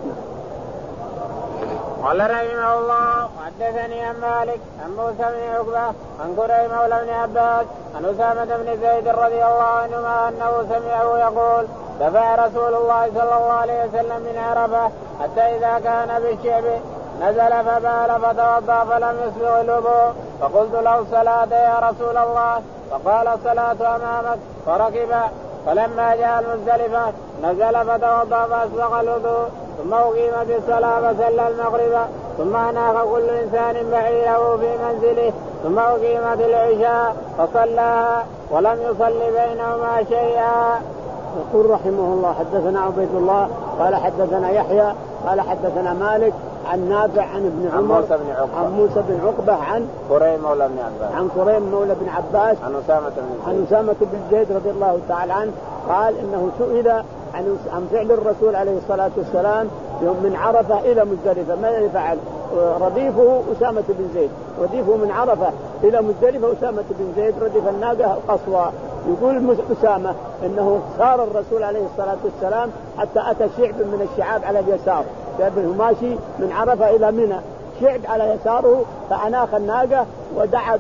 قال رحمه الله حدثني عن مالك عن موسى بن عقبة عن كريم مولى بن عباس عن أسامة بن زيد رضي الله عنهما أنه سمعه يقول دفع رسول الله صلى الله عليه وسلم من عرفة حتى إذا كان بالشعب نزل فبال فتوضأ فلم يسبغ الوضوء، فقلت له الصلاة يا رسول الله، فقال الصلاة أمامك، فركب. فلما جاء المزدلفة نزل فتوضأ فأسبغ الوضوء، ثم أقيم بالصلاة فصلى المغرب، ثم أناخ كل إنسان بعيره في منزله، ثم أقيمت العشاء فصلاها ولم يصل بينهما شيئا. يقول رحمه الله حدثنا عبيد الله قال حدثنا يحيى قال حدثنا مالك عن نافع عن ابن عمر عن موسى بن عقبة عن موسى بن عقبة عن كريم مولى بن عباس عن كريم مولى بن عباس عن أسامة بن عن أسامة بن زيد رضي الله تعالى عنه قال إنه سئل عن عن فعل الرسول عليه الصلاة والسلام يوم من عرفة إلى مزدلفة ماذا فعل؟ رديفه أسامة بن زيد، رديفه من عرفة إلى مزدلفة أسامة بن زيد ردف الناقة القصوى. يقول أسامة إنه سار الرسول عليه الصلاة والسلام حتى أتى شعب من الشعاب على اليسار، شعب ماشي من عرفة إلى منى، شعب على يساره، فأناخ الناقة ودعا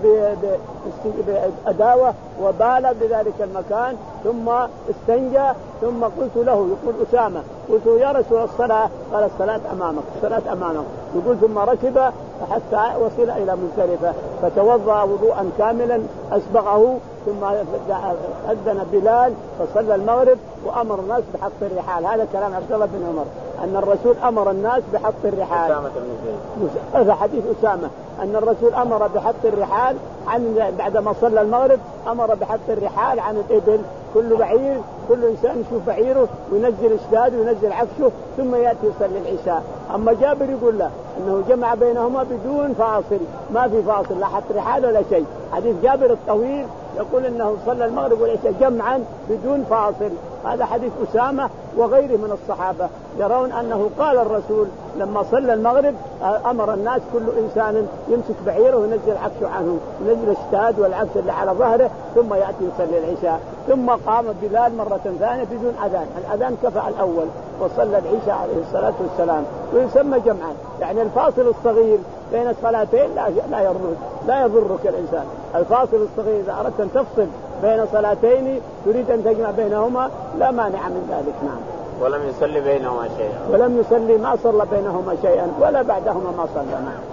بأداوة وبال بذلك المكان، ثم استنجى، ثم قلت له يقول أسامة قلت يا رسول الصلاة، قال الصلاة أمامك، الصلاة أمامك. يقول ثم ركب حتى وصل إلى مزدلفة فتوضأ وضوءا كاملا أسبغه، ثم أذن بلال فصلى المغرب وأمر الناس بحط الرحال. هذا كلام عبد الله بن عمر أن الرسول أمر الناس بحط الرحال. هذا حديث أسامة أن الرسول أمر بحط الرحال عن بعدما صلى المغرب، أمر بحط الرحال عن الإبل، كل بعير كل إنسان يشوف بعيره وينزل إشداد وينزل عفشه ثم يأتي يصلي العشاء. أما جابر يقول له أنه جمع بينهما بدون فاصل، ما في فاصل لا حط رحال ولا شيء. حديث جابر الطويل يقول أنه صلى المغرب والعشاء جمعا بدون فاصل. هذا حديث أسامة وغيره من الصحابة يرون أنه قال الرسول لما صلى المغرب أمر الناس كل إنسان يمسك بعيره وينزل عفشه عنه، ينزل الشتاد والعفش اللي على ظهره ثم يأتي يصلي العشاء. ثم قام بلال مرة ثانية بدون أذان، الأذان كفى الأول وصلى العشاء عليه الصلاة والسلام، ويسمى جمعا. يعني الفاصل الصغير بين الصلاتين لا لا يضرك لا يضرك الإنسان. الفاصل الصغير إذا أردت أن تفصل بين صلاتين تريد أن تجمع بينهما لا مانع من ذلك. نعم. ولم يصلي بينهما شيئا. ولم يصلي ما صلى بينهما شيئا ولا بعدهما ما صلى. نعم.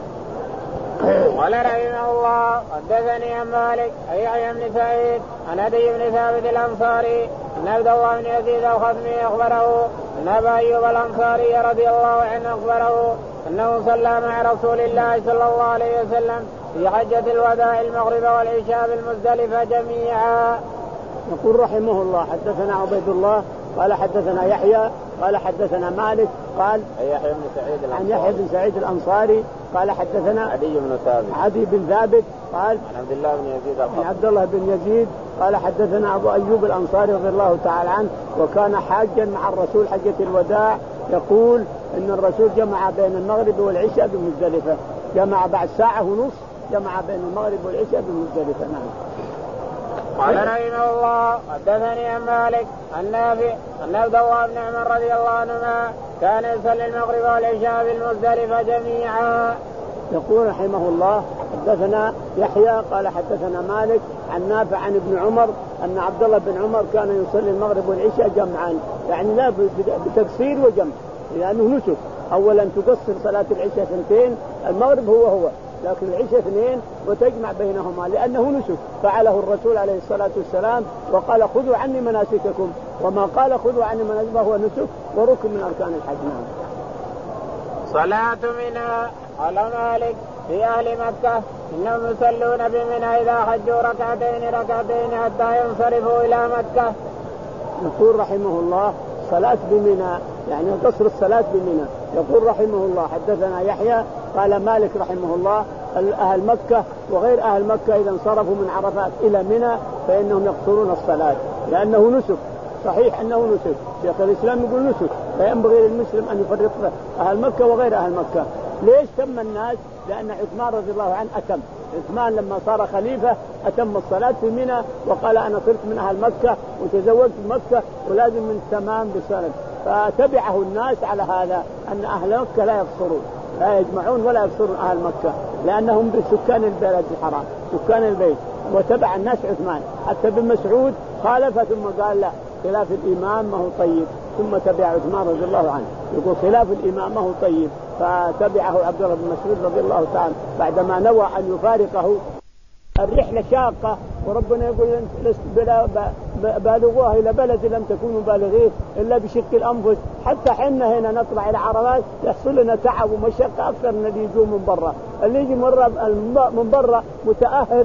قال رحمه الله حدثني عن مالك أي يحيى بن سعيد عن أبي بن ثابت الأنصاري أن عبد الله بن يزيد الخزمي أخبره أن أبا أيوب الأنصاري رضي الله عنه أخبره أنه صلى مع رسول الله صلى الله عليه وسلم في حجة الوداع المغرب والعشاء بالمزدلفة جميعا. يقول رحمه الله حدثنا عبيد الله قال حدثنا يحيى قال حدثنا مالك قال يحيى بن سعيد عن يحيى بن سعيد الأنصاري قال حدثنا عدي بن ثابت عدي بن ثابت قال عن عبد الله بن يزيد عن عبد الله بن يزيد قال حدثنا أبو أيوب الأنصاري رضي الله تعالى عنه وكان حاجا مع الرسول حجة الوداع، يقول إن الرسول جمع بين المغرب والعشاء بمزدلفة، جمع بعد ساعة ونصف جمع بين المغرب والعشاء بمزدلفة. نعم. قال رحمه الله حدثني عن مالك عن نافع أن عبد الله بن عمر رضي الله عنهما كان يصلي المغرب والعشاء بالمزدلفة جميعا. يقول رحمه الله حدثنا يحيى قال حدثنا مالك عن نافع عن ابن عمر أن عبد الله بن عمر كان يصلي المغرب والعشاء جمعا، يعني لا بتقصير وجمع، لأنه يعني نسك. أولا تقصر صلاة العشاء اثنتين، المغرب هو هو لكن العشاء اثنين وتجمع بينهما لأنه نسك، فعله الرسول عليه الصلاة والسلام وقال خذوا عني مناسككم، وما قال خذوا عني مناسككم هو نسك وركن من أركان الحج. صلاة منى. قال مالك في أهل مكة إنهم يصلون بمنى إذا حجوا ركعتين ركعتين حتى ينصرفوا إلى مكة. يقول رحمه الله صلاة بمنى يعني قصر الصلاة بمنى. يقول رحمه الله حدثنا يحيى قال مالك رحمه الله أهل مكة وغير أهل مكة إذا انصرفوا من عرفات إلى منى فإنهم يقصرون الصلاة لأنه نسك، صحيح أنه نسك، شيخ الإسلام يقول نسك، فينبغي للمسلم أن يفرق أهل مكة وغير أهل مكة. ليش تم الناس؟ لأن عثمان رضي الله عنه أتم، عثمان لما صار خليفة أتم الصلاة في منى وقال أنا صرت من أهل مكة وتزوجت مكة ولازم من تمام بسنة، فتبعه الناس على هذا أن أهل مكة لا يقصرون لا يجمعون ولا يقصرون أهل مكة لأنهم بسكان البلد الحرام سكان البيت، وتبع الناس عثمان. حتى بن مسعود خالف ثم قال لا خلاف الإمام ما هو طيب، ثم تبع عثمان رضي الله عنه يقول خلاف الإمام ما هو طيب، فتبعه عبد الله بن مسعود رضي الله تعالى بعدما نوى أن يفارقه. الرحلة شاقة وربنا يقول لست بالغوها إلى بلد لم تكونوا بالغيه إلا بشق الأنفس. حتى حنا هنا نطلع إلى عرفات يحصل لنا تعب ومشقة أكثر من اللي يجوا من برا. اللي يجي من برا متأهب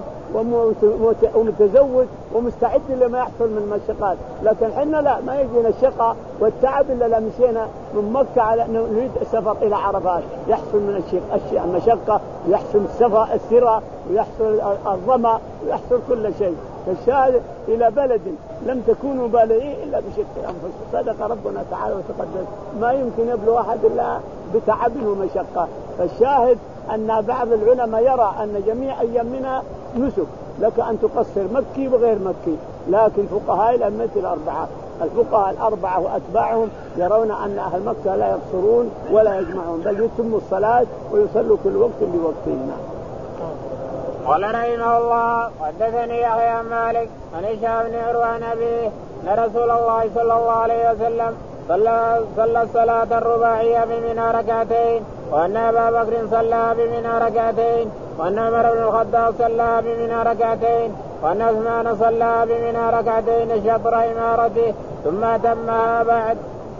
ومتزوج ومستعد لما يحصل من مشقات، لكن حنا لا، ما يجينا الشقة والتعب إلا لما مشينا من مكة على نريد السفر إلى عرفات. يحصل من الشيء المشقة ويحصل السفر السرى ويحصل الظما ويحصل كل شيء. فالشاهد إلى بلد لم تكونوا بالغين إلا بشق الأنفس. صدق ربنا تعالى وتقدس، ما يمكن يبلغ أحد إلا بتعب ومشقة. فالشاهد أن بعض العلماء يرى أن جميع أيامنا نسك، لك أن تقصر مكي وغير مكي، لكن فقهاء الأئمة الأربعة الفقهاء الأربعة وأتباعهم يرون أن أهل مكة لا يقصرون ولا يجمعون بل يتموا الصلاة ويصلوا كل وقت بوقتهما. قال رحمه الله حدثني يحيى عن مالك عن هشام بن عروة عن أبيه أن رسول الله صلى الله عليه وسلم صلى صلى الصلاة الرباعية بمنى ركعتين، وأن أبا بكر صلى بمنى ركعتين، وأن عمر بن الخطاب صلى بمنى ركعتين، وأن عثمان صلى بمنى ركعتين شطر إمارته ثم أتمها بعد.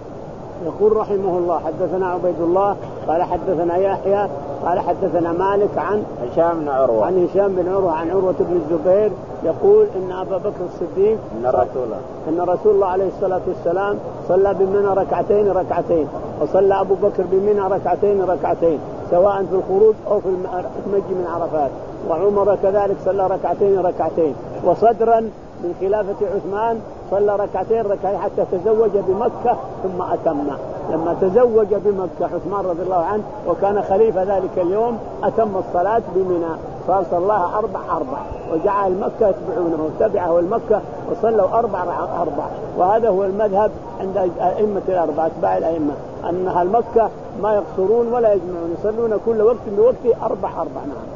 يقول رحمه الله حدثنا عبيد الله قال حدثنا يحيى قال حدثنا مالك عن هشام بن عروة عن هشام بن عروة عن عروة بن الزبير يقول إن أبا بكر الصديق إن رسول إن رسول الله عليه الصلاة والسلام صلى بمنى ركعتين ركعتين، وصلى أبو بكر بمنى ركعتين ركعتين سواء في الخروج أو في المجي من عرفات، وعمر كذلك صلى ركعتين ركعتين، وصدرا من خلافة عثمان صلى ركعتين ركعتين حتى تزوج بمكة ثم أتم. لما تزوج بمكة عثمان رضي الله عنه وكان خليفة ذلك اليوم أتم الصلاة بمنى، صار صلاها أربع أربع وجعل مكة يتبعونه تبعه المكة وصلوا أربع أربع. وهذا هو المذهب عند أئمة الأربعة أتباع الأئمة أن أهل مكة ما يقصرون ولا يجمعون، يصلون كل وقت بوقت أربع أربع. نعم.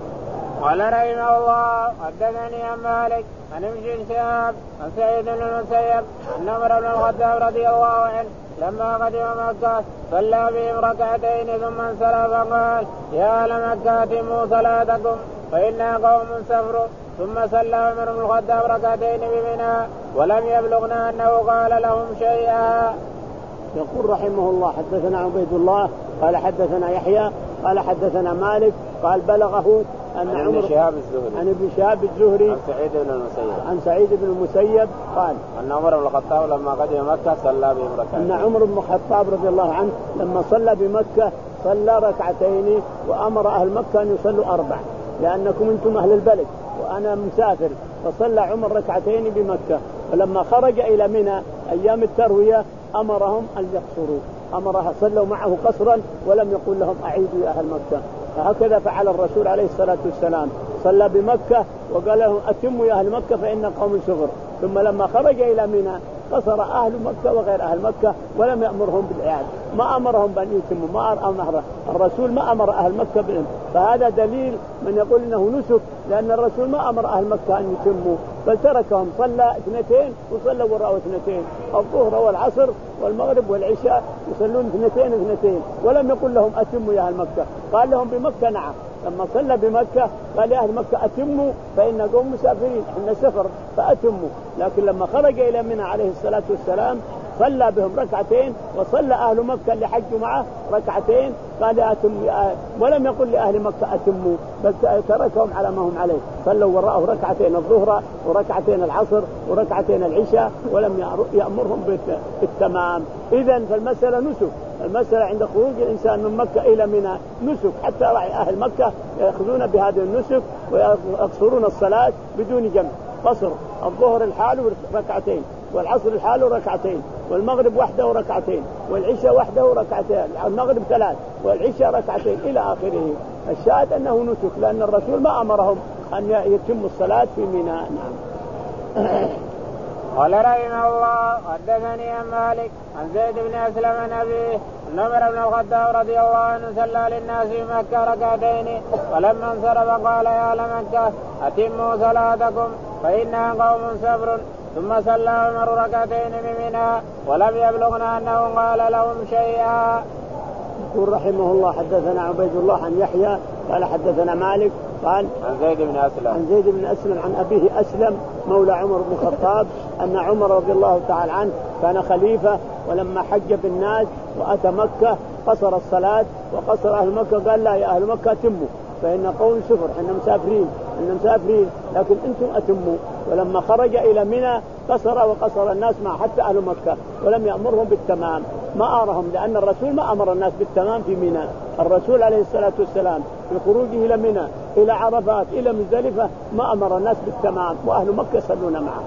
قال رحمه الله حدثني عن مالك عن ابن شهاب عن سعيد بن المسيب أن عمر بن الخطاب رضي الله عنه لما قدم مكة صلى بهم ركعتين ثم انصرف فقال يا أهل مكة أتموا صلاتكم فإنا قوم سفر. ثم صلى عمر بن الخطاب ركعتين بمنى ولم يبلغنا أنه قال لهم شيئا. يقول رحمه الله حدثنا عبيد الله قال حدثنا يحيى قال حدثنا مالك قال بلغه أن عن عمر شهاب الزهري عن ابن شهاب الزهري عن سعيد بن المسيب عن سعيد بن المسيب قال أن عمر بن الخطاب لما قدم مكة صلى بهم ركعتين. أن عمر بن الخطاب رضي الله عنه لما صلى بمكة صلى ركعتين وأمر أهل مكة أن يصلوا أربع لأنكم أنتم أهل البلد وأنا مسافر، فصلى عمر ركعتين بمكة. ولما خرج إلى منى أيام التروية أمرهم أن يقصروا، أمرها صلوا معه قصرا ولم يقل لهم أعيدوا يا أهل مكة. فهكذا فعل الرسول عليه الصلاة والسلام صلى بمكة وقال لهم أتموا يا أهل مكة فإن قوم صغر. ثم لما خرج إلى منى قصر أهل مكة وغير أهل مكة ولم يأمرهم بالإعادة، ما أمرهم بأن يتموا، ما أمر الرسول ما أمر أهل مكة بهم. فهذا دليل من يقول إنه نسك، لأن الرسول ما أمر أهل مكة أن يتموا بل تركهم، صلى اثنتين وصلى وراءه اثنتين، الظهر والعصر والمغرب والعشاء يصلون اثنتين اثنتين، ولم يقل لهم أتموا يا أهل مكة. قال لهم بمكة نعم، لما صلى بمكة قال يا أهل مكة أتموا فإن قوم مسافرين إحنا سفر فأتموا. لكن لما خرج إلى منى عليه الصلاة والسلام صلى بهم ركعتين، وصلى أهل مكة اللي حجوا معه ركعتين، قال أتموا، ولم يقل لأهل مكة أتموا بل تركهم على ما هم عليه، صلوا وراءه ركعتين الظهر وركعتين العصر وركعتين العشاء ولم يأمرهم بالتمام. إذن فالمسألة نسك، المسألة عند خروج الإنسان من مكة إلى منى نسك، حتى رأي أهل مكة يأخذون بهذا النسك ويقصرون الصلاة بدون جمع، قصر الظهر الحال ركعتين، والعصر الحال ركعتين، والمغرب وحده ركعتين، والعشاء وحده ركعتين، المغرب ثلاث والعشاء ركعتين إلى آخره. الشاهد أنه نسك، لأن الرسول ما أمرهم أن يتموا الصلاة في منى. نعم. قال رحمه الله حدثني عن مالك عن زيد بن أسلم عن أبيه أن عمر بن الخطاب رضي الله عنه صلى للناس في مكة ركعتين، فلما انصرف قال يا أهل مكة أتموا صلاتكم فإنها قوم صبر. ثم صلى عمر ركعتين بمنى ولم يبلغنا أنه قال لهم شيئا. يقول رحمه الله حدثنا عبيد الله عن يحيى قال حدثنا مالك قال عن زيد بن أسلم عن زيد بن أسلم عن أبيه أسلم مولى عمر بن الخطاب أن عمر رضي الله تعالى عنه كان خليفة، ولما حج بالناس وأتى مكة قصر الصلاة وقصر أهل مكة، قال لا يا أهل مكة أتموا فإن قوم سفر، إحنا مسافرين إحنا مسافرين لكن أنتم أتموا. ولما خرج إلى منى قصر وقصر الناس معه حتى أهل مكة ولم يأمرهم بالتمام، ما أمرهم، لأن الرسول ما أمر الناس بالتمام في منى. الرسول عليه الصلاة والسلام في خروجه إلى منى إلى عرفات إلى مزدلفة ما أمر الناس بالتمام، وأهل مكة يصلون معه.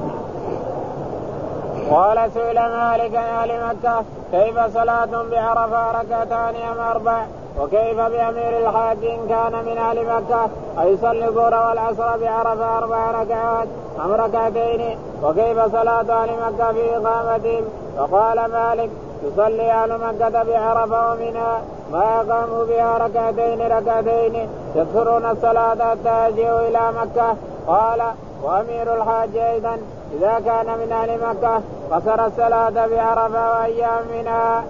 قال سئل مالك عن أهل مكة كيف صلاة بعرفة ركعتان أم أربع؟ وكيف بأمير الحاج إن كان من أهل مكة أيصلي الظهر والعصر بعرفة أربع ركعات أم ركعتين؟ وكيف صلاة أهل مكة في إقامتهم؟ فقال مالك يصلي أهل مكة بعرفة ومنى ما أقاموا بها ركعتين ركعتين يكثرون الصلاة حتى يجيئوا إلى مكة. قال وأمير الحاج أيضا إذا كان من أهل مكة قصر الصلاة بعرفة وأيام منى.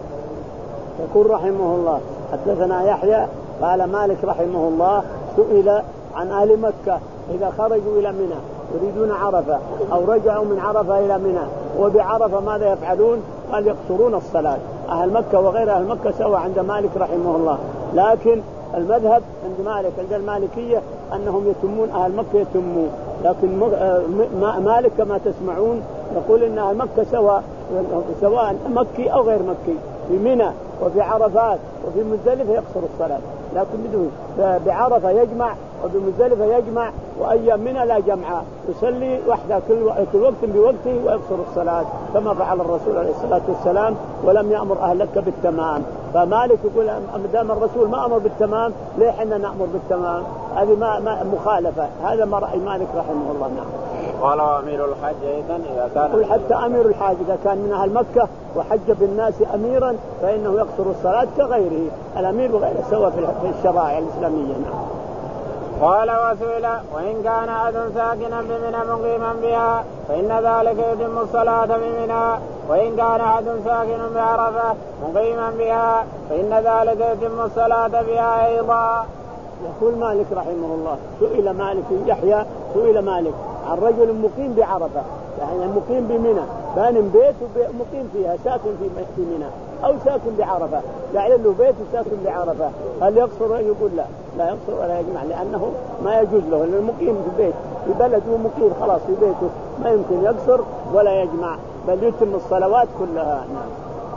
يقول رحمه الله حدثنا يحيى قال مالك رحمه الله سئل عن أهل مكة إذا خرجوا إلى منى يريدون عرفة أو رجعوا من عرفة إلى منى وبعرفة ماذا يفعلون؟ قال يقصرون الصلاة. أهل مكة وغير أهل مكة سوا عند مالك رحمه الله، لكن المذهب عند مالك عند المالكية أنهم يتمون، أهل مكة يتمون، لكن مالك كما تسمعون يقول إن أهل مكة سواء سواء مكي أو غير مكي، في منى وفي عرفات وفي مزدلفة يقصر الصلاة، لكن بدون بعرفة يجمع وبمزدلفة يجمع، وأيام منى لا جمع، يصلي وحده كل وقت بوقته ويقصر الصلاة كما فعل الرسول عليه الصلاة والسلام ولم يأمر أهلك بالتمام. فمالك يقول دام الرسول ما أمر بالتمام ليه حنا نأمر بالتمام؟ هذه ما, ما مخالفة، هذا ما رأي مالك رحمه الله. نعم. قال أمير الحج أيضا إذا كان حتى أمير الحاج إذا كان من أهل مكة وحج بالناس أميرا فإنه يقصر الصلاة كغيره، الأمير وغيره سوا في الشرائع الإسلامية. نعم. قال وسئل وإن كان أحد ساكنا بمنى مقيما بها فإن ذلك يتم الصلاة بمنى، وإن كان أحد ساكن بعرفة مقيما بها فإن ذلك يتم الصلاة بها أيضا. يقول مالك رحمه الله سئل مالك يحيى سئل مالك عن رجل مقيم بعرفة، يعني مقيم بمنى بان بيت ومقيم فيها ساكن في منى أو ساكن بعرفة، يعني له بيت وساكن بعرفة، هل يقصر؟ يقول لا لا يقصر ولا يجمع، لأنه ما يجوز له، لأنه مقيم في بيت في بلد ومقيم خلاص في بيته ما يمكن يقصر ولا يجمع بل يتم الصلوات كلها. نعم.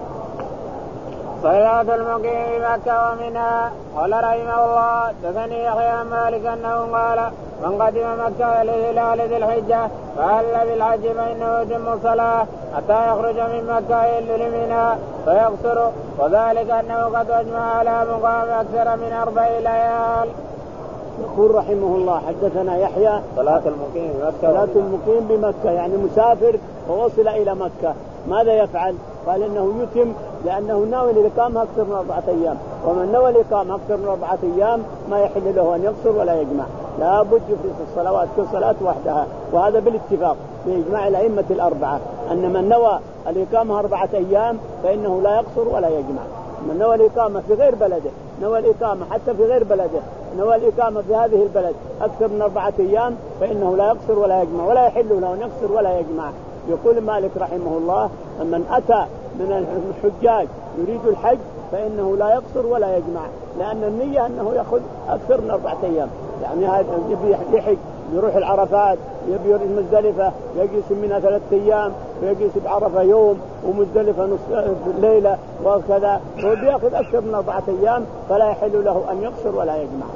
صلاة المقيم بمكة ومنى. قال رحمه الله حدثني يحيى مالك أنه قال من قدم مكة لهلال ذي الحجة فهل بالحج فإنه يتم الصلاة حتى يخرج من مكة يهل لمنى فيقصر، وذلك أنه قد أجمع على مقام أكثر من أربع ليال. يقول رحمه الله حدثنا يحيى صلاة المقيم بمكة صلاة المقيم بمكة يعني مسافر ووصل إلى مكة ماذا يفعل؟ قال إنه يتم لأنه ناوي الإقامة أكثر من أربعة أيام، ومن نوى الإقامة أكثر من أربعة أيام ما يحل له أن يقصر ولا يجمع، لا بد في الصلوات كل صلاة وحدها، وهذا بالاتفاق بإجماع الأئمة الأربعة أن من نوى الإقامة أربعة أيام فإنه لا يقصر ولا يجمع. من نوى الإقامة في غير بلده، نوى الإقامة حتى في غير بلده، نوى الإقامة في هذه البلد أكثر من أربعة أيام فإنه لا يقصر ولا يجمع، ولا يحل له أن يقصر ولا يجمع. يقول مالك رحمه الله من أتى من الحجاج يريد الحج فإنه لا يقصر ولا يجمع، لأن النية أنه يأخذ أكثر من أربعة أيام، يعني هذا يبي يحج يروح العرفات يبي يروح مزدلفة يجلس منها ثلاثة أيام ويجلس بعرفة يوم ومزدلفة نص ليلة وكذا، هو بيأخذ أكثر من أربعة أيام فلا يحل له أن يقصر ولا يجمع.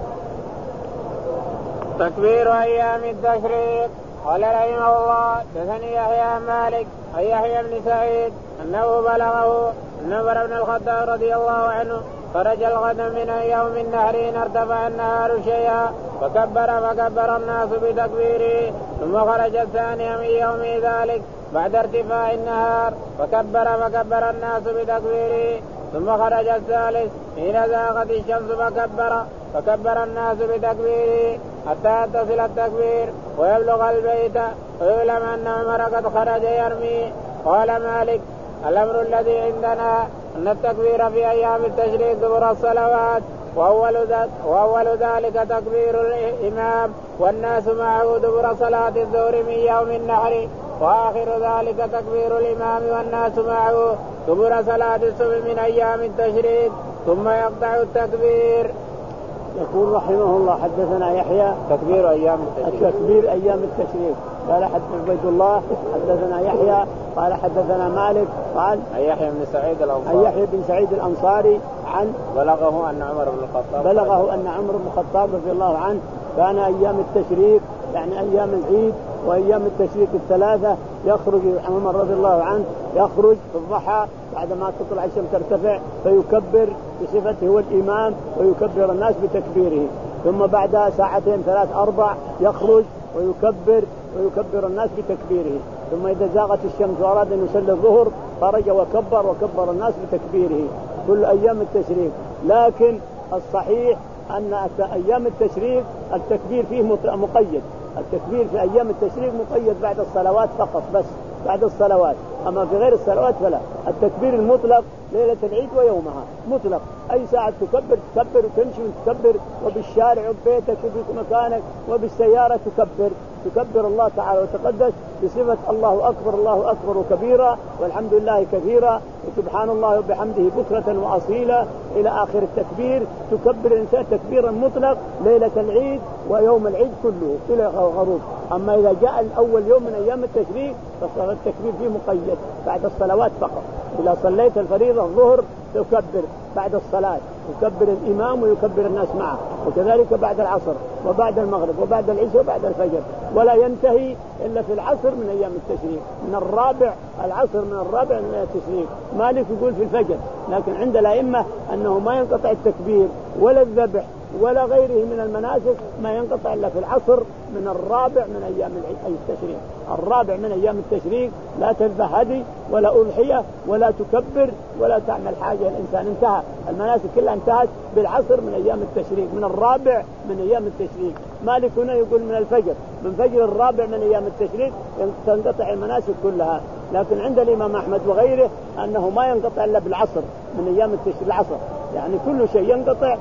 تكبير أيام التشريق. قال رحمه الله دثني يحيى مالك أي يحيى بن سعيد أنه بلغه أن عمر بن الخطاب رضي الله عنه خرج الغد من يوم النحر ارتفع النهار شيئا فكبر فكبر الناس بتكبيره، ثم خرج الثاني من يوم ذلك بعد ارتفاع النهار فكبر فكبر الناس بتكبيره، ثم خرج الثالث حين زاغت الشمس فكبر فكبر الناس بتكبيره حتى تصل التكبير ويبلغ البيت ويعلم أن عمر قد خرج يرمي. قال مالك الأمر الذي عندنا أن التكبير في أيام التشريق دبر الصلوات، وأول ذلك, وأول ذلك تكبير الإمام والناس معه دبر صلاة الظهر من يوم النحر، وآخر ذلك تكبير الإمام والناس معه دبر صلاة الصبح من أيام التشريق، ثم يقطع التكبير. يقول رحمه الله حدثنا يحيى تكبير أيام التشريق تكبير أيام التشريق. قال حدثنا عبيد الله حدثنا يحيى قال حدثنا مالك قال أي يحيى بن سعيد الأنصاري أي يحيى بن سعيد الأنصاري عن بلغه أن عمر بن الخطاب بلغه أن عمر بن الخطاب رضي الله عنه كان أيام التشريق يعني أيام العيد وأيام التشريق الثلاثة يخرج عمر رضي الله عنه يخرج في الضحى بعدما تطلع الشمس ترتفع فيكبر بصفته هو الإمام ويكبر الناس بتكبيره، ثم بعدها ساعتين ثلاث أربع يخرج ويكبر ويكبر الناس بتكبيره، ثم إذا زاغت الشمس وأراد أن يصلي الظهر خرج وكبر وكبر الناس بتكبيره كل أيام التشريق. لكن الصحيح أن أيام التشريق التكبير فيه مقيد، التكبير في أيام التشريق مقيد بعد الصلوات فقط بس بعد الصلوات، أما في غير الصلوات فلا. التكبير المطلق ليلة العيد ويومها مطلق، أي ساعة تكبر تكبر وتمشي وتكبر، وبالشارع وبيتك وفي مكانك وبالسيارة تكبر تكبر الله تعالى وتقدس بصفة الله أكبر الله أكبر كبيرا والحمد لله كثيرا وسبحان الله وبحمده بكرة وأصيلا إلى آخر التكبير. تكبر الإنسان تكبيرا مطلق ليلة العيد ويوم العيد كله إلى غروب. أما إذا جاء الأول يوم من أيام التشريق فالتكبير فيه مقيد بعد الصلوات فقط. إذا صليت الفريضة الظهر تكبر بعد الصلاة يكبر الإمام ويكبر الناس معه، وكذلك بعد العصر وبعد المغرب وبعد العشاء وبعد الفجر، ولا ينتهي إلا في العصر من أيام التشريق من الرابع العصر من الرابع من أيام التشريق. مالك يقول في الفجر، لكن عند الأئمة أنه ما ينقطع التكبير ولا الذبح ولا غيره من المناسك ما ينقطع إلا في العصر من الرابع من أيام التشريق. الرابع من أيام التشريق لا تذبح هدي ولا أضحية ولا تكبر ولا تعمل حاجة، الإنسان انتهى المناسك كلها انتهت بالعصر من أيام التشريق من الرابع من أيام التشريق. مالك هنا يقول من الفجر من فجر الرابع من أيام التشريق تنقطع المناسك كلها، لكن عند الإمام أحمد وغيره أنه ما ينقطع إلا بالعصر من أيام التشريق العصر، يعني كل شيء ينقطع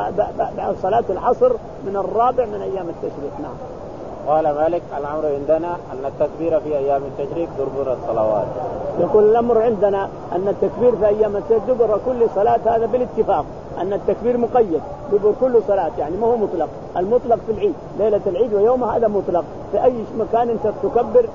بعد صلاة العصر من الرابع من أيام التشريق. نعم. قال مالك الأمر عندنا أن التكبير في أيام التشريق دبر الصلوات. يقول الأمر عندنا أن التكبير في أيام التشريق دبر كل صلاة، هذا بالاتفاق أن التكبير مقيد دبر كل صلاة، يعني ما هو مطلق. المطلق في العيد ليلة العيد ويومها هذا مطلق، في أي مكان أنت تكبر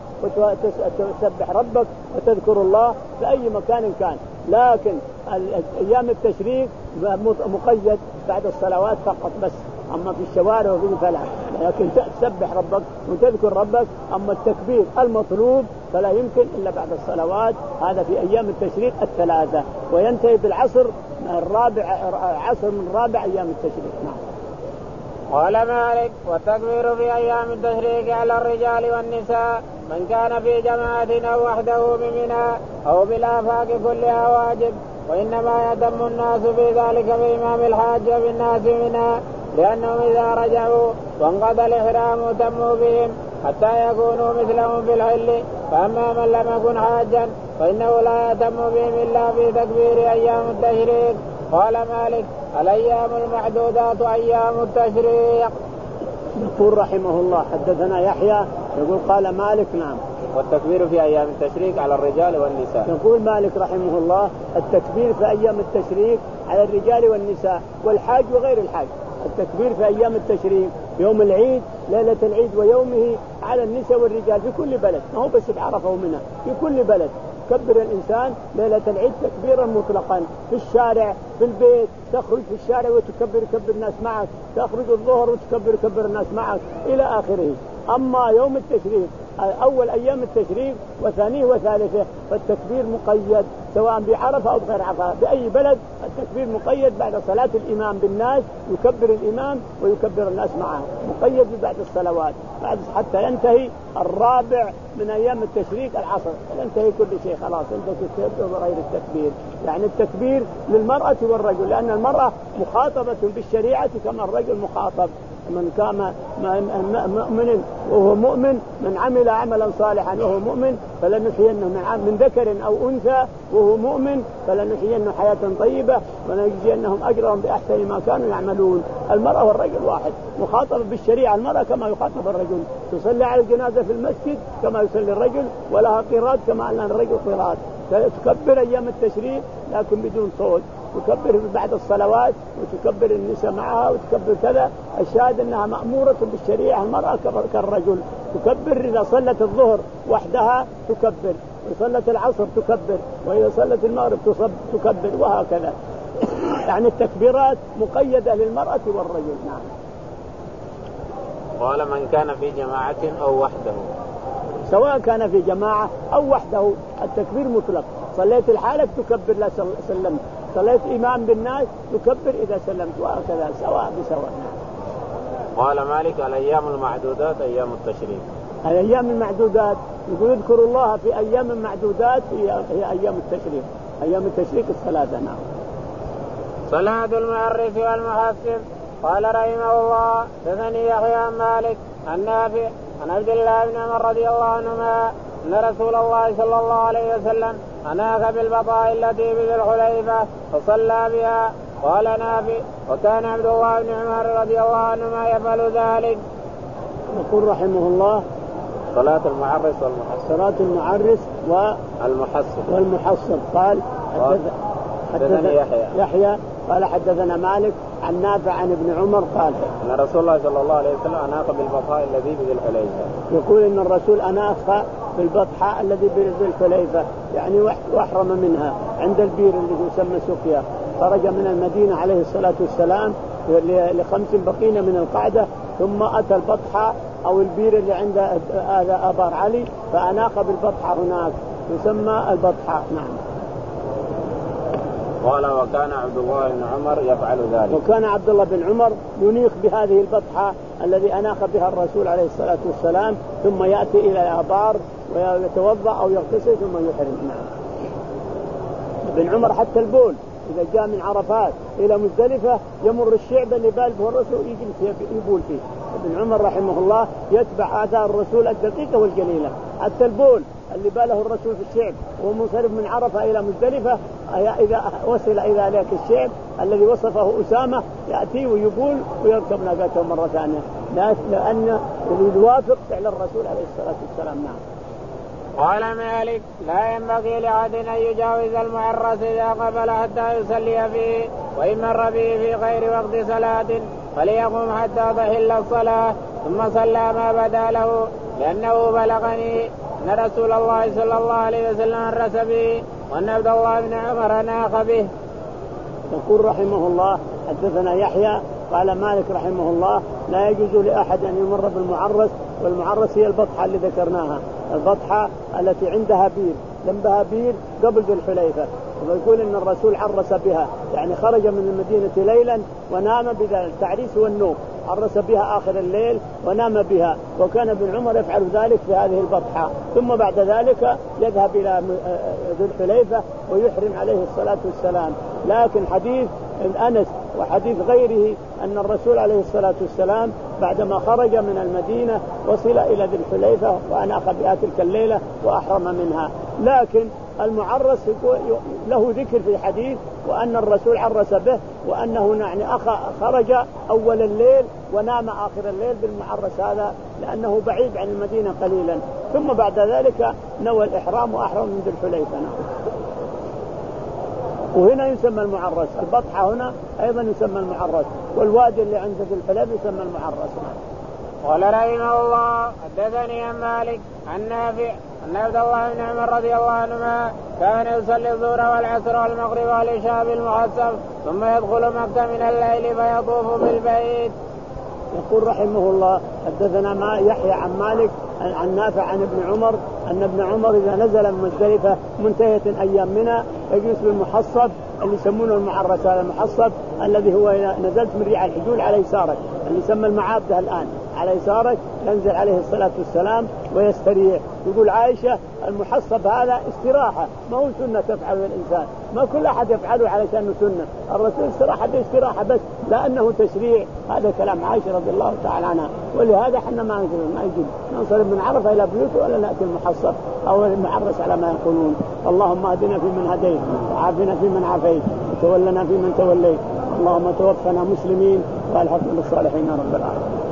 وتسبح ربك وتذكر الله في أي مكان كان، لكن أيام التشريق مقيد بعد الصلوات فقط بس، أما في الشوارع وفي فلا، لكن تسبح ربك وتذكر ربك. أما التكبير المطلوب فلا يمكن إلا بعد الصلوات، هذا في أيام التشريق الثلاثة، وينتهي بالعصر من الرابع عصر من رابع أيام التشريق. نعم. قال مالك والتكبير في أيام التشريق على الرجال والنساء من كان في جماعة أو وحده بمنى أو بالآفاق كلها واجب، وإنما يتم الناس في ذلك بإمام الحاج بالناس منى، لأنهم إذا رجعوا وانقضى الإحرام تموا بهم حتى يكونوا مثلهم في الحل. فأما من لم يكن حاجا فإنه لا يتم بهم إلا في تكبير أيام التشريق. قال مالك الأيام المحدودات أيام التشريق. يقول رحمه الله حدثنا يحيى يقول قال مالك نعم والتكبير في أيام التشريق على الرجال والنساء. يقول مالك رحمه الله التكبير في أيام التشريق على الرجال والنساء والحاج وغير الحاج. التكبير في أيام التشريق يوم العيد ليلة العيد ويومه على النساء والرجال في كل بلد، ما هو بس بعرفة ومنى، في كل بلد يكبر الإنسان ليلة العيد تكبيرا مطلقا، في الشارع في البيت تخرج في الشارع وتكبر يكبر الناس معك، تخرج الظهر وتكبر يكبر الناس معك إلى آخره. أما يوم التشريق أول أيام التشريق وثانيه وثالثه فالتكبير مقيد سواء بعرفة أو بغير عرفة، بأي بلد التكبير مقيد بعد صلاة الإمام بالناس يكبر الإمام ويكبر الناس معه، مقيد بعد الصلوات بعد حتى ينتهي الرابع من أيام التشريق العصر ينتهي كل شيء خلاص انت تكبر بغير التكبير. يعني التكبير للمرأة والرجل لأن المرأة مخاطبة بالشريعة كما الرجل مخاطب. من كان مؤمن وهو مؤمن من عمل عملا صالحا وهو مؤمن فلنحيينه من ذكر أو أنثى وهو مؤمن فلنحيينه حياة طيبة ونجزينهم أجرهم بأحسن ما كانوا يعملون. المرأة والرجل واحد مخاطب بالشريعة، المرأة كما يخاطب الرجل، تصلي على الجنازة في المسجد كما يصلي الرجل ولها قراءات كما أن الرجل قراءات. تكبر أيام التشريق لكن بدون صوت، تكبر بعد الصلوات وتكبر النساء معها وتكبر كذا. الشاهد أنها مأمورة بالشريعة المرأة كالرجل، تكبر إذا صلت الظهر وحدها تكبر، وصلت العصر تكبر، وإذا صلت المغرب تصب تكبر وهكذا. يعني التكبيرات مقيدة للمرأة والرجل. نعم. قال من كان في جماعة أو وحده، سواء كان في جماعة أو وحده التكبير مطلق. صليت الحالة تكبر لا سلمت، صليت إمام بالناس تكبر إذا سلمت، وهكذا سواء بسواء. قال مالك الأيام المعدودات أيام التشريق. الأيام المعدودات يقول اذكر الله في أيام معدودات هي أيام التشريق، أيام التشريق الثلاثة. نعم. صلاة المعرس والمحسن. قال رحمه الله حدثني يحيى عن مالك عن نافع عن عبد الله بن عمر رضي الله عنهما أن رسول الله صلى الله عليه وسلم أناخ بالبطاء التي بذي الحليفة فصلى بها. قال نافع وكان عبد الله بن عمر رضي الله عنهما يفعل ذلك. يقول رحمه الله صلاة المعرس والمحصن. صلاة المعرس والمحصن والمحصن. قال حدثنا يحيى. يحيى قال حدثنا مالك عن نافع عن ابن عمر قال أن رسول الله صلى الله عليه وسلم أناخ بالبطحاء الذي بذي الحليفة. يقول إن الرسول أناخ بالبطحاء الذي بذي الحليفة يعني واحرم منها عند البير الذي يسمى سقيا. خرج من المدينة عليه الصلاة والسلام لخمس بقين من القعدة ثم أتى البطحاء أو البير اللي عند هذا أبار علي فأناخ بالبطحاء هناك يسمى البطحاء. نعم. قال وكان عبد الله بن عمر يفعل ذلك. وكان عبد الله بن عمر ينيخ بهذه البطحة الذي أناخ بها الرسول عليه الصلاة والسلام ثم يأتي إلى الآبار ويتوضأ أو يغتسل ثم يحرم. نعم. ابن عمر حتى البول إذا جاء من عرفات إلى مزدلفة يمر الشعب اللي بال به الرسول يجلس يبول فيه. ابن عمر رحمه الله يتبع آثار الرسول الدقيقة والجليلة. حتى البول اللي باله الرسول في الشعب وهو منصرف من عرفة إلى مزدلفة إذا وصل إلى ذلك الشعب الذي وصفه أسامة يأتي ويبول ويركب ناقته مرة ثانية لأن يوافق فعل الرسول عليه الصلاة والسلام. نعم. قال مالك لا ينبغي لأحد أن يجاوز المعرس إذا قبل حتى يصلي فيه وإن مر به في غير وقت صلاة فليقم حتى تحل الصلاة ثم صلى ما بدا له لأنه بلغني أن رسول الله صلى الله عليه وسلم عرس به وأن عبد الله بن عمر ناخ به. يقول رحمه الله حدثنا يحيى قال مالك رحمه الله لا يجوز لأحد أن يمر بالمعرس، والمعرس هي البطحة اللي ذكرناها، البطحة التي عندها بير جنبها بير قبل ذي الحليفة. ويقول إن الرسول عرس بها يعني خرج من المدينة ليلا ونام بذلك. التعريس هو النوم، عرس بها آخر الليل ونام بها، وكان ابن عمر يفعل ذلك في هذه البطحاء. ثم بعد ذلك يذهب إلى ذو الحليفة ويحرم عليه الصلاة والسلام. لكن حديث أنس وحديث غيره أن الرسول عليه الصلاة والسلام بعدما خرج من المدينة وصل إلى ذي الحليفة وأناخ بها تلك الليلة وأحرم منها. لكن المعرس له ذكر في حديث وأن الرسول عرس به، وأنه يعني خرج أول الليل ونام آخر الليل بالمعرس هذا لأنه بعيد عن المدينة قليلا. ثم بعد ذلك نوى الإحرام وأحرم من ذي الحليفة. وهنا يسمى المعرس، البطحة هنا أيضا يسمى المعرس، والوادي اللي عند ذي الحليفة يسمى المعرس. قال رحمه الله حدثني عن مالك عن نافع أن عبد الله بن عمر رضي الله عنهما كان يصلي الظهر والعصر والمغرب والعشاء بالمعصب ثم يدخل مكة من الليل فيطوف بالبيت. يقول رحمه الله حدثنا ما يحيى عن مالك عن نافع عن ابن عمر أن ابن عمر إذا نزل من مزدلفة منتهية أيام منى يجلس بالمحصب اللي يسمونه المعرس. هذا المحصب الذي هو نزلت من ريع الحجول على يسارك اللي يسمى المعابده الآن على يسارك، ينزل عليه الصلاة والسلام ويستريح. يقول عائشة المحصب هذا استراحة ما هو سنة تفعله الإنسان، ما كل أحد يفعله علشان سنة. الرسول استراحة باستراحة بس لأنه تشريع. هذا كلام عائشة رضي الله تعالى عنها، ولهذا احنا ما نجد ما يجب ننصرف من عرفة إلى بيوته ولا نأتي المحصب أو المعرس على ما يقولون. اللهم اهدنا فيمن هديت وعافنا فيمن عافيت وتولنا فيمن توليت، اللهم توفنا مسلمين والحقنا بالصالحين رب العالمين.